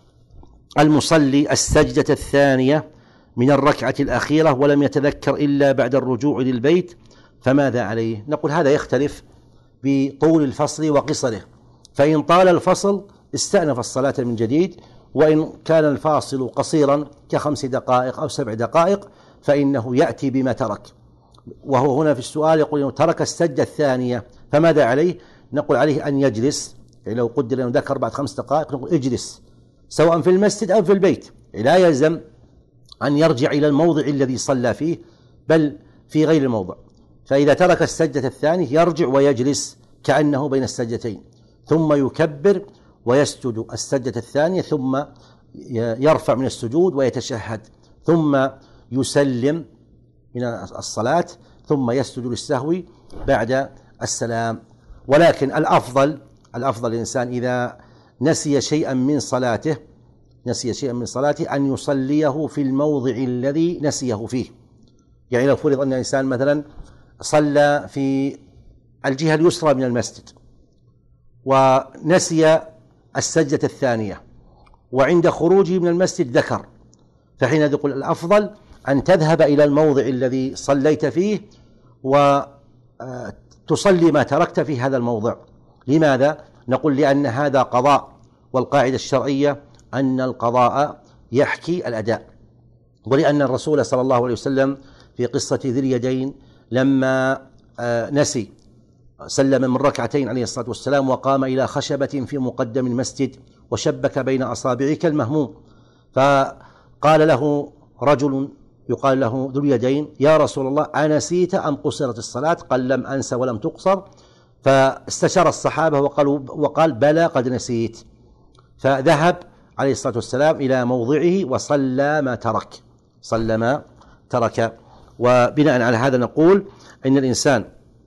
المصلي السجدة الثانية من الركعة الأخيرة ولم يتذكر إلا بعد الرجوع للبيت فماذا عليه؟ نقول هذا يختلف بطول الفصل وقصره، فإن طال الفصل استأنف الصلاة من جديد، وإن كان الفاصل قصيرا كخمس دقائق أو سبع دقائق فإنه يأتي بما ترك. وهو هنا في السؤال يقول إنه ترك السجدة الثانية فماذا عليه؟ نقول عليه أن يجلس، يعني لو قدر أنه ذكر بعد خمس دقائق نقول اجلس سواء في المسجد أو في البيت، لا يلزم أن يرجع إلى الموضع الذي صلى فيه بل في غير الموضع. فإذا ترك السجدة الثانية يرجع ويجلس كأنه بين السجدتين، ثم يكبر ويسجد السجدة الثانية، ثم يرفع من السجود ويتشهد، ثم يسلم من الصلاة، ثم يسجد للسهو بعد السلام. ولكن الأفضل الأفضل الإنسان إذا نسي شيئا من صلاته نسي شيئا من صلاته أن يصليه في الموضع الذي نسيه فيه، يعني لو فرض أن الإنسان مثلا صلى في الجهة اليسرى من المسجد ونسي السجدة الثانية وعند خروجه من المسجد ذكر، فحين يقول الأفضل أن تذهب إلى الموضع الذي صليت فيه وتصلي ما تركت في هذا الموضع. لماذا؟ نقول لأن هذا قضاء، والقاعدة الشرعية أن القضاء يحكي الأداء، ولأن الرسول صلى الله عليه وسلم في قصة ذي اليدين لما نسي سلم من ركعتين عليه الصلاة والسلام وقام إلى خشبة في مقدم المسجد وشبك بين أصابعه كالمهموم، فقال له رجل يقال له ذو اليدين: يا رسول الله أنسيت أم قصرت الصلاة؟ قال: لم أنس ولم تقصر. فاستشار الصحابة وقالوا وقال: بلى قد نسيت. فذهب عليه الصلاة والسلام إلى موضعه وصلى ما ترك صلى ما ترك. وبناء على هذا نقول إن الإنسان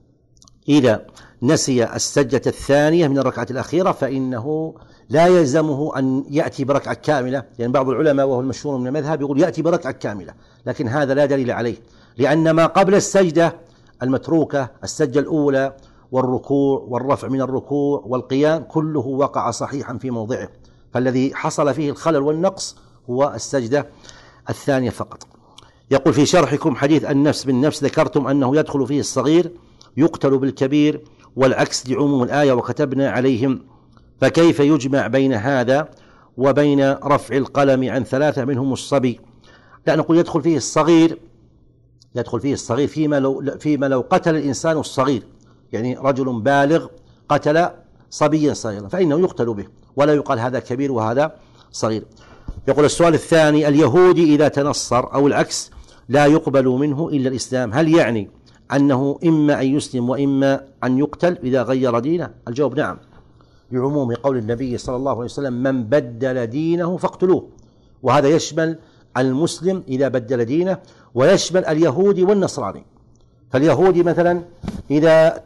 إذا نسي السجدة الثانية من الركعة الأخيرة فإنه لا يلزمه أن يأتي بركعة كاملة، لأن يعني بعض العلماء وهو المشهور من المذهب يقول يأتي بركعة كاملة، لكن هذا لا دليل عليه، لأن ما قبل السجدة المتروكة السجدة الأولى والركوع والرفع من الركوع والقيام كله وقع صحيحا في موضعه، فالذي حصل فيه الخلل والنقص هو السجدة الثانية فقط. يقول في شرحكم حديث النفس بالنفس ذكرتم أنه يدخل فيه الصغير يقتل بالكبير والعكس لعموم الآية وكتبنا عليهم، فكيف يجمع بين هذا وبين رفع القلم عن ثلاثة منهم الصبي؟ لا، نقول يدخل فيه الصغير يدخل فيه الصغير فيما لو, فيما لو قتل الإنسان الصغير، يعني رجل بالغ قتل صبيا صغيرا فإنه يقتل به، ولا يقال هذا كبير وهذا صغير. يقول السؤال الثاني: اليهودي إذا تنصر أو العكس لا يقبل منه إلا الإسلام، هل يعني أنه إما أن يسلم وإما أن يقتل إذا غير دينه؟ الجواب نعم، لعموم قول النبي صلى الله عليه وسلم: من بدل دينه فاقتلوه، وهذا يشمل المسلم إذا بدل دينه ويشمل اليهودي والنصراني. فاليهودي مثلا إذا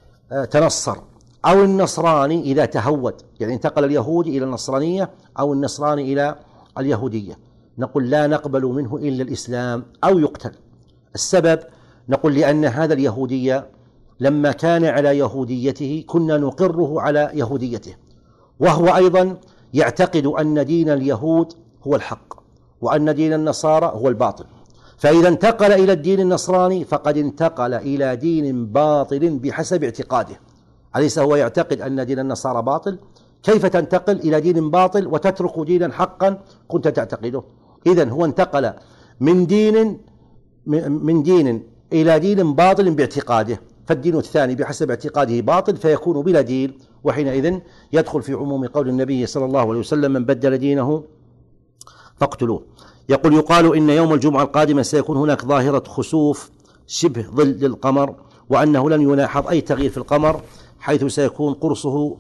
تنصر أو النصراني إذا تهود، يعني انتقل اليهودي إلى النصرانية أو النصراني إلى اليهودية، نقول لا نقبل منه إلا الإسلام أو يقتل. السبب نقول لأن هذا اليهودية لما كان على يهوديته كنا نقره على يهوديته، وهو أيضا يعتقد أن دين اليهود هو الحق وأن دين النصارى هو الباطل، فإذا انتقل إلى الدين النصراني فقد انتقل إلى دين باطل بحسب اعتقاده. أليس هو يعتقد أن دين النصارى باطل؟ كيف تنتقل إلى دين باطل وتترك دينا حقا كنت تعتقده؟ إذن هو انتقل من دين من دين إلى دين باطل باعتقاده، فالدين الثاني بحسب اعتقاده باطل فيكون بلا دين، وحينئذ يدخل في عموم قول النبي صلى الله عليه وسلم: من بدل دينه فاقتلوه. يقول يقال إن يوم الجمعة القادمة سيكون هناك ظاهرة خسوف شبه ظل للقمر، وأنه لن يلاحظ أي تغيير في القمر حيث سيكون قرصه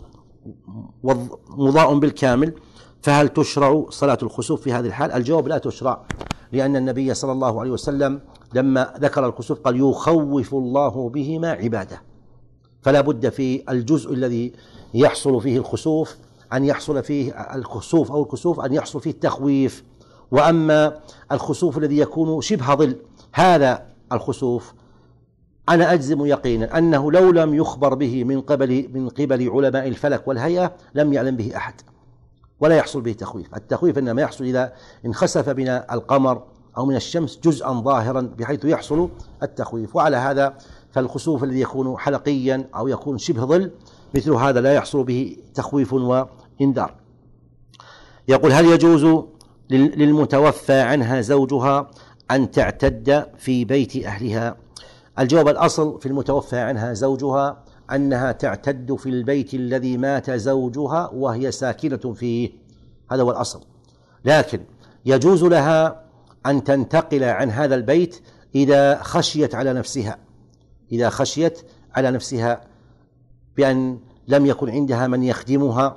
مضاء بالكامل، فهل تشرع صلاة الخسوف في هذه الحال؟ الجواب: لا تشرع، لأن النبي صلى الله عليه وسلم لما ذكر الخسوف قال: يخوف الله بهما عباده، فلا بد في الجزء الذي يحصل فيه الخسوف أن يحصل فيه الخسوف أو الكسوف أن يحصل فيه التخويف. وأما الخسوف الذي يكون شبه ظل، هذا الخسوف أنا أجزم يقينا أنه لو لم يخبر به من قبل من قبل علماء الفلك والهيئة لم يعلم به أحد، ولا يحصل به تخويف. التخويف إنما يحصل إذا انخسف من القمر أو من الشمس جزءا ظاهرا بحيث يحصل التخويف، وعلى هذا فالخسوف الذي يكون حلقيا أو يكون شبه ظل مثل هذا لا يحصل به تخويف وإنذار. يقول: هل يجوز للمتوفى عنها زوجها أن تعتد في بيت أهلها؟ الجواب: الأصل في المتوفى عنها زوجها أنها تعتد في البيت الذي مات زوجها وهي ساكنة فيه، هذا هو الأصل، لكن يجوز لها أن تنتقل عن هذا البيت إذا خشيت على نفسها إذا خشيت على نفسها بأن لم يكن عندها من يخدمها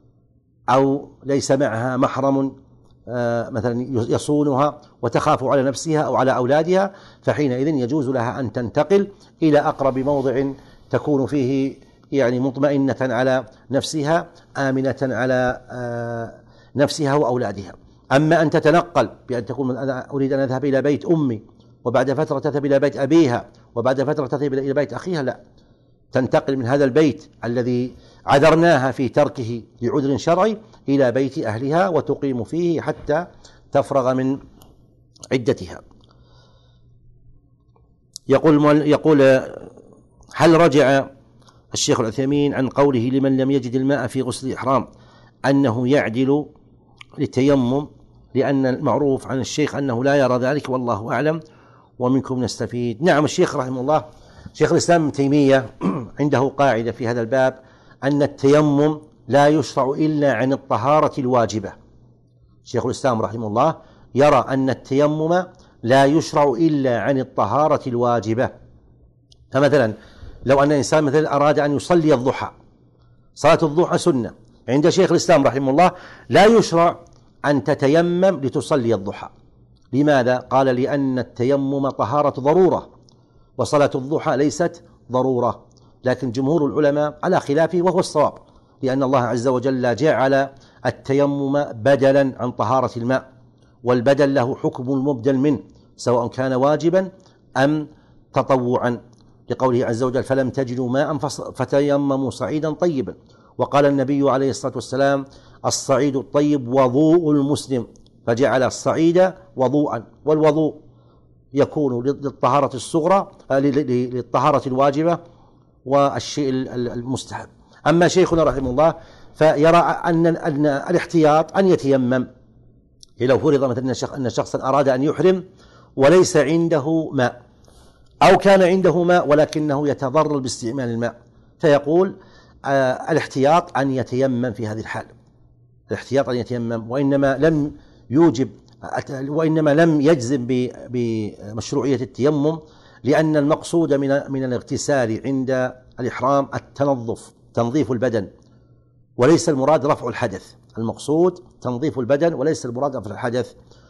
أو ليس معها محرم مثلا يصونها وتخاف على نفسها أو على أولادها، فحينئذ يجوز لها أن تنتقل إلى أقرب موضع تكون فيه يعني مطمئنة على نفسها آمنة على نفسها وأولادها. أما أن تتنقل بأن تقول أنا أريد أن أذهب إلى بيت أمي وبعد فترة تذهب إلى بيت أبيها وبعد فترة تذهب إلى بيت أخيها، لا، تنتقل من هذا البيت الذي عذرناها في تركه لعذر شرعي إلى بيت أهلها وتقيم فيه حتى تفرغ من عدتها. يقول يقول هل رجع الشيخ العثيمين عن قوله لمن لم يجد الماء في غسل الإحرام أنه يعدل للتيمم، لأن المعروف عن الشيخ أنه لا يرى ذلك والله أعلم ومنكم نستفيد. نعم، الشيخ رحمه الله شيخ الإسلام ابن تيمية عنده قاعدة في هذا الباب أن التيمم لا يشرع إلا عن الطهارة الواجبة. شيخ الإسلام رحمه الله يرى أن التيمم لا يشرع إلا عن الطهارة الواجبة. فمثلا لو أن إنسان مثلا أراد أن يصلي الضحى، صلاة الضحى سنة، عند شيخ الإسلام رحمه الله لا يشرع أن تتيمم لتصلي الضحى. لماذا؟ قال لأن التيمم طهارة ضرورة وصلاة الضحى ليست ضرورة، لكن جمهور العلماء على خلافه وهو الصواب، لأن الله عز وجل جعل التيمم بدلا عن طهارة الماء، والبدل له حكم المبدل منه سواء كان واجبا أم تطوعا، لقوله عز وجل فلم تجدوا ماء فتيمموا صعيدا طيبا. وقال النبي عليه الصلاة والسلام الصعيد الطيب وضوء المسلم، فجعل الصعيد وضوءا، والوضوء يكون للطهارة الصغرى للطهارة الواجبة والشيء المستحب. أما شيخنا رحمه الله فيرى أن أن الاحتياط أن يتيمم. لو فرض مثلا أن شخصا أراد أن يحرم وليس عنده ماء، أو كان عنده ماء ولكنه يتضرر باستعمال الماء، فيقول آه الاحتياط أن يتيمم في هذه الحال، الاحتياط أن يتيمم، وإنما لم يوجب وإنما لم يجزم بمشروعية التيمم، لأن المقصود من من الاغتسال عند الإحرام التنظف، تنظيف البدن، وليس المراد رفع الحدث. المقصود تنظيف البدن وليس المراد رفع الحدث،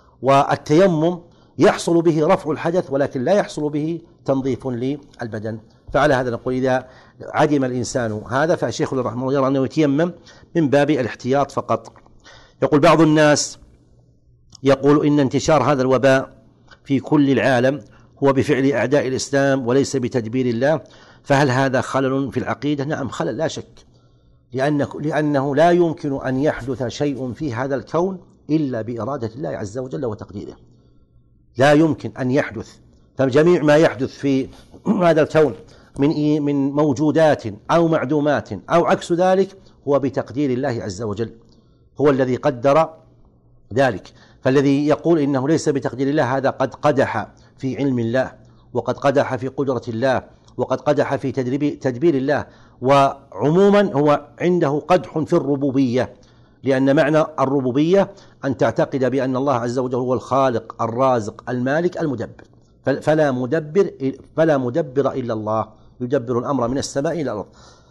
والتيمم يحصل به رفع الحدث ولكن لا يحصل به تنظيف للبدن. فعلى هذا نقول إذا عدم الإنسان هذا فالشيخ رحمه الله يرى أنه يتيمم من باب الاحتياط فقط. يقول بعض الناس يقول إن انتشار هذا الوباء في كل العالم هو بفعل أعداء الإسلام وليس بتدبير الله، فهل هذا خلل في العقيدة؟ نعم خلل لا شك، لأنه, لأنه لا يمكن أن يحدث شيء في هذا الكون إلا بإرادة الله عز وجل وتقديره، لا يمكن أن يحدث. فجميع ما يحدث في هذا الكون من من موجودات أو معدومات أو عكس ذلك هو بتقدير الله عز وجل، هو الذي قدر ذلك. فالذي يقول إنه ليس بتقدير الله هذا قد قدح في علم الله، وقد قدح في قدرة الله، وقد قدح في تدبير الله، وعموما هو عنده قدح في الربوبية، لأن معنى الربوبية أن تعتقد بأن الله عز وجل هو الخالق الرازق المالك المدبر، فلا مدبر فلا مدبر إلا الله، يدبر الأمر من السماء إلى الأرض.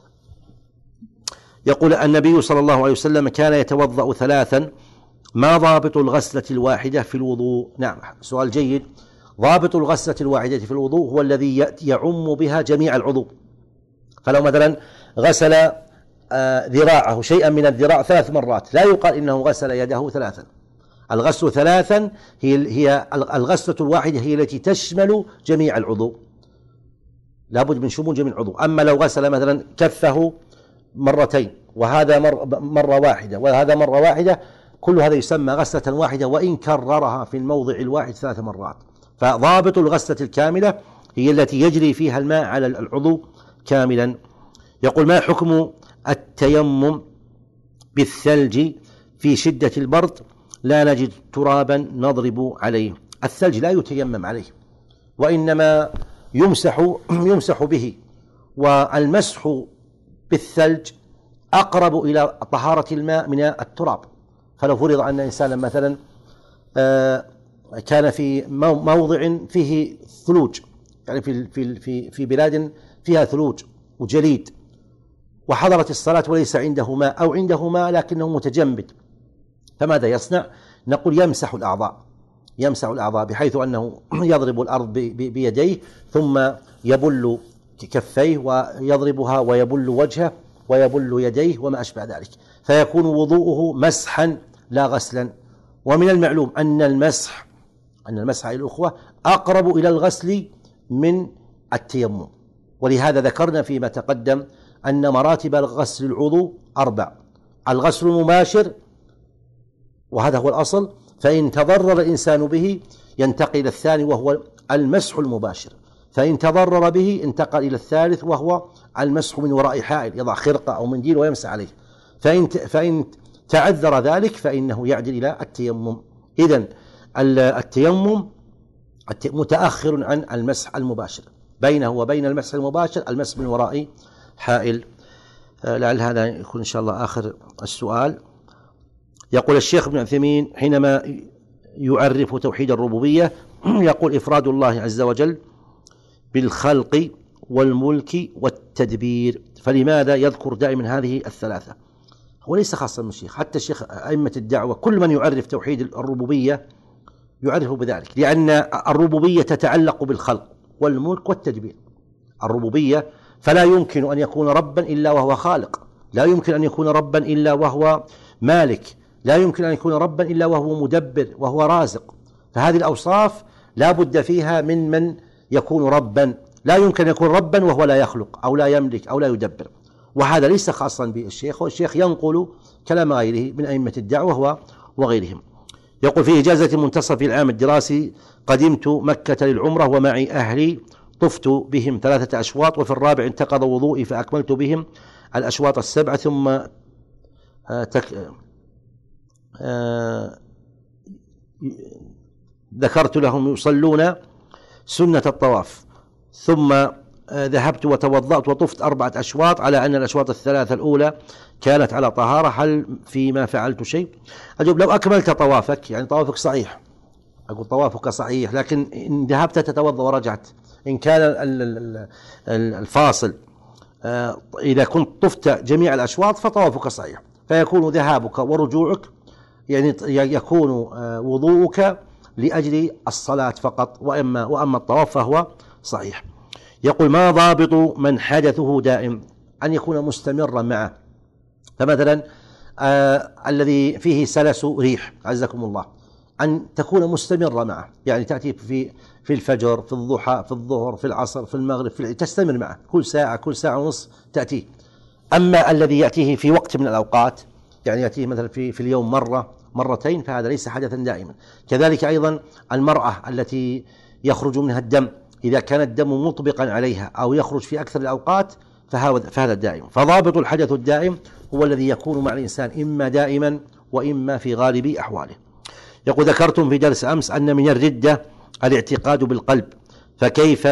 يقول النبي صلى الله عليه وسلم كان يتوضأ ثلاثا، ما ضابط الغسلة الواحدة في الوضوء؟ نعم سؤال جيد. ضابط الغسلة الواحدة في الوضوء هو الذي يعم بها جميع العضو. فلو مثلا غسل ذراعه شيئا من الذراع ثلاث مرات لا يقال إنه غسل يده ثلاثا. الغسل ثلاثا هي هي الغسلة الواحدة هي التي تشمل جميع العضو، لابد من شمول جميع العضو. أما لو غسل مثلا كفه مرتين وهذا مر مرة واحدة وهذا مرة واحدة، كل هذا يسمى غسلة واحدة وإن كررها في الموضع الواحد ثلاث مرات. فضابط الغسلة الكاملة هي التي يجري فيها الماء على العضو كاملا. يقول ما حكم التيمم بالثلج في شدة البرد لا نجد ترابا نضرب عليه؟ الثلج لا يتيمم عليه وإنما يمسح يمسح به، والمسح بالثلج أقرب إلى طهارة الماء من التراب. فلو فرض أن إنسانا مثلا كان في موضع فيه ثلوج، يعني في في في بلاد فيها ثلوج وجليد، وحضرت الصلاة وليس عنده ماء أو عنده ماء لكنه متجمد، فماذا يصنع؟ نقول يمسح الأعضاء، يمسح الأعضاء بحيث أنه يضرب الأرض بيديه ثم يبل كفيه ويضربها ويبل وجهه ويبل يديه وما أشبه ذلك، فيكون وضوءه مسحا لا غسلا. ومن المعلوم أن المسح أن المسح على الأخوة أقرب إلى الغسل من التيمم. ولهذا ذكرنا فيما تقدم أن مراتب الغسل العضو أربع: الغسل المباشر، وهذا هو الأصل، فإن تضرر الإنسان به ينتقل إلى الثاني وهو المسح المباشر، فإن تضرر به انتقل إلى الثالث وهو المسح من وراء حائل، يضع خرقة أو منديل ويمسح عليه، فإن فإن تعذر ذلك فإنه يعدل إلى التيمم. إذن التيمم متأخر عن المسح المباشر، بينه وبين المسح المباشر المسح من وراء حائل. لعل هذا يكون إن شاء الله آخر السؤال. يقول الشيخ ابن عثيمين حينما يعرف توحيد الربوبية يقول: إفراد الله عز وجل بالخلق والملك والتدبير، فلماذا يذكر دائما هذه الثلاثة؟ هو ليس خاصا من الشيخ، حتى الشيخ أئمة الدعوة كل من يعرف توحيد الربوبية يعرف بذلك، لأن الربوبية تتعلق بالخلق والملك والتدبير. الربوبية فلا يمكن أن يكون ربا إلا وهو خالق، لا يمكن أن يكون ربا إلا وهو مالك، لا يمكن أن يكون ربا إلا وهو مدبر وهو رازق. فهذه الأوصاف لا بد فيها من من يكون ربا، لا يمكن أن يكون ربا وهو لا يخلق أو لا يملك أو لا يدبر. وهذا ليس خاصا بالشيخ، والشيخ ينقل كلام غيره من أئمة الدعوة وغيرهم. يقول: في إجازة منتصف العام الدراسي قدمت مكة للعمرة ومعي أهلي، طفت بهم ثلاثة أشواط، وفي الرابع انتقض وضوئي فأكملت بهم الأشواط السبعة، ثم تك... آه... ذكرت لهم يصلون سنة الطواف، ثم ذهبت وتوضأت وطفت أربعة أشواط على أن الأشواط الثلاثة الأولى كانت على طهارة، هل فيما فعلت شيء؟ أجب: لو أكملت طوافك، يعني طوافك صحيح، أقول طوافك صحيح، لكن إن ذهبت تتوضأ ورجعت، إن كان الفاصل إذا كنت طفت جميع الأشواط فطوافك صحيح، فيكون ذهابك ورجوعك يعني يكون وضوءك لأجل الصلاة فقط، وأما وأما الطواف فهو صحيح. يقول: ما ضابط من حدثه دائم؟ أن يكون مستمرا معه، فمثلا آه الذي فيه سلس ريح عزكم الله، أن تكون مستمرة معه، يعني تأتي في في الفجر، في الضحى، في الظهر، في العصر، في المغرب، في العيد، تستمر معه كل ساعة كل ساعة ونصف تأتيه. أما الذي يأتيه في وقت من الأوقات، يعني يأتيه مثلا في في اليوم مرة مرتين، فهذا ليس حدثا دائما. كذلك أيضا المرأة التي يخرج منها الدم، إذا كان الدم مطبقا عليها أو يخرج في أكثر الأوقات فهذا الدائم. فضابط الحدث الدائم هو الذي يكون مع الإنسان إما دائما وإما في غالب أحواله. يقول: ذكرتم في درس أمس أن من الردة الاعتقاد بالقلب، فكيف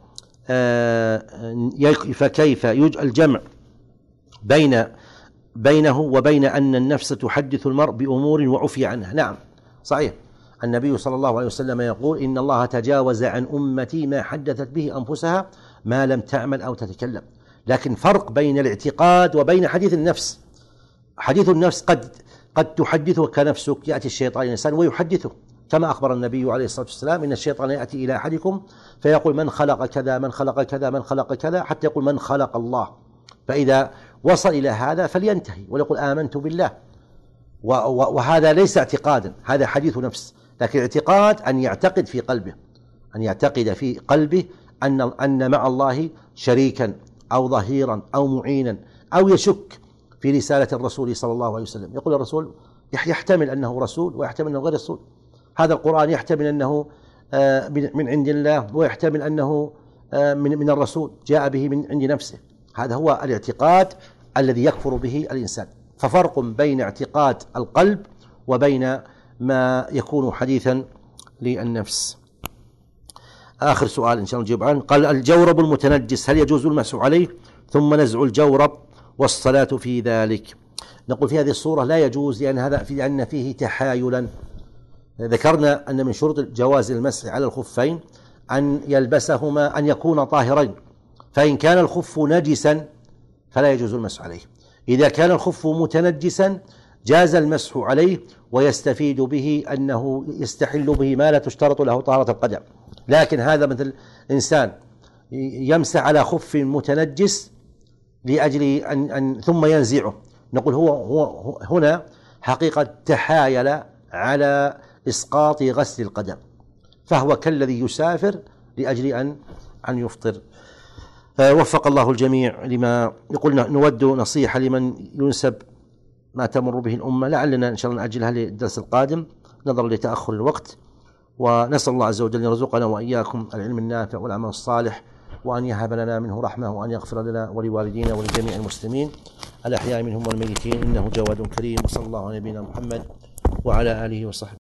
فكيف الجمع بين بينه وبين أن النفس تحدث المرء بأمور وعفي عنها؟ نعم صحيح، النبي صلى الله عليه وسلم يقول: إن الله تجاوز عن أمتي ما حدثت به أنفسها ما لم تعمل أو تتكلم. لكن فرق بين الاعتقاد وبين حديث النفس. حديث النفس قد قد تحدثه كنفسك، يأتي الشيطان إلى الإنسان ويحدثه، كما أخبر النبي عليه الصلاة والسلام: إن الشيطان يأتي إلى أحدكم فيقول من خلق كذا من خلق كذا من خلق كذا، حتى يقول من خلق الله. فإذا وصل إلى هذا فلينتهي ويقول آمنت بالله. وهذا ليس اعتقادا، هذا حديث نفس. لكن الاعتقاد أن يعتقد في قلبه، أن يعتقد في قلبه أن أن مع الله شريكا أو ظهيرا أو معينا، أو يشك في رسالة الرسول صلى الله عليه وسلم. يقول الرسول يحتمل أنه رسول ويحتمل أنه غير رسول، هذا القرآن يحتمل أنه من عند الله ويحتمل أنه من الرسول جاء به من عند نفسه. هذا هو الاعتقاد الذي يكفر به الإنسان. ففرق بين اعتقاد القلب وبين ما يكون حديثا للنفس. آخر سؤال إن شاء الله نجيب عنه. قال: الجورب المتنجس هل يجوز المسح عليه ثم نزع الجورب والصلاة في ذلك؟ نقول في هذه الصورة لا يجوز، لأن هذا في لأن فيه تحايلا. ذكرنا أن من شروط جواز المسح على الخفين أن يلبسهما أن يكون طاهرين، فإن كان الخف نجسا فلا يجوز المسح عليه. إذا كان الخف متنجسا جاز المسح عليه، ويستفيد به أنه يستحل به ما لا تشترط له طهارة القدم. لكن هذا مثل إنسان يمسح على خف متنجس لأجل أن, أن ثم ينزعه، نقول هو, هو هنا حقيقة تحايل على إسقاط غسل القدم. فهو كالذي يسافر لأجل أن أن يفطر. وفق الله الجميع لما يقولنا. نود نصيحة لمن ينسب ما تمر به الأمة، لعلنا إن شاء الله نأجلها للدرس القادم نظرا لتأخر الوقت، ونسأل الله عز وجل أن يرزقنا وإياكم العلم النافع والعمل الصالح، وأن يهب لنا منه رحمة، وأن يغفر لنا ولوالدينا ولجميع المسلمين الأحياء منهم والميتين، إنه جواد كريم. وصلى الله على نبينا محمد وعلى آله وصحبه.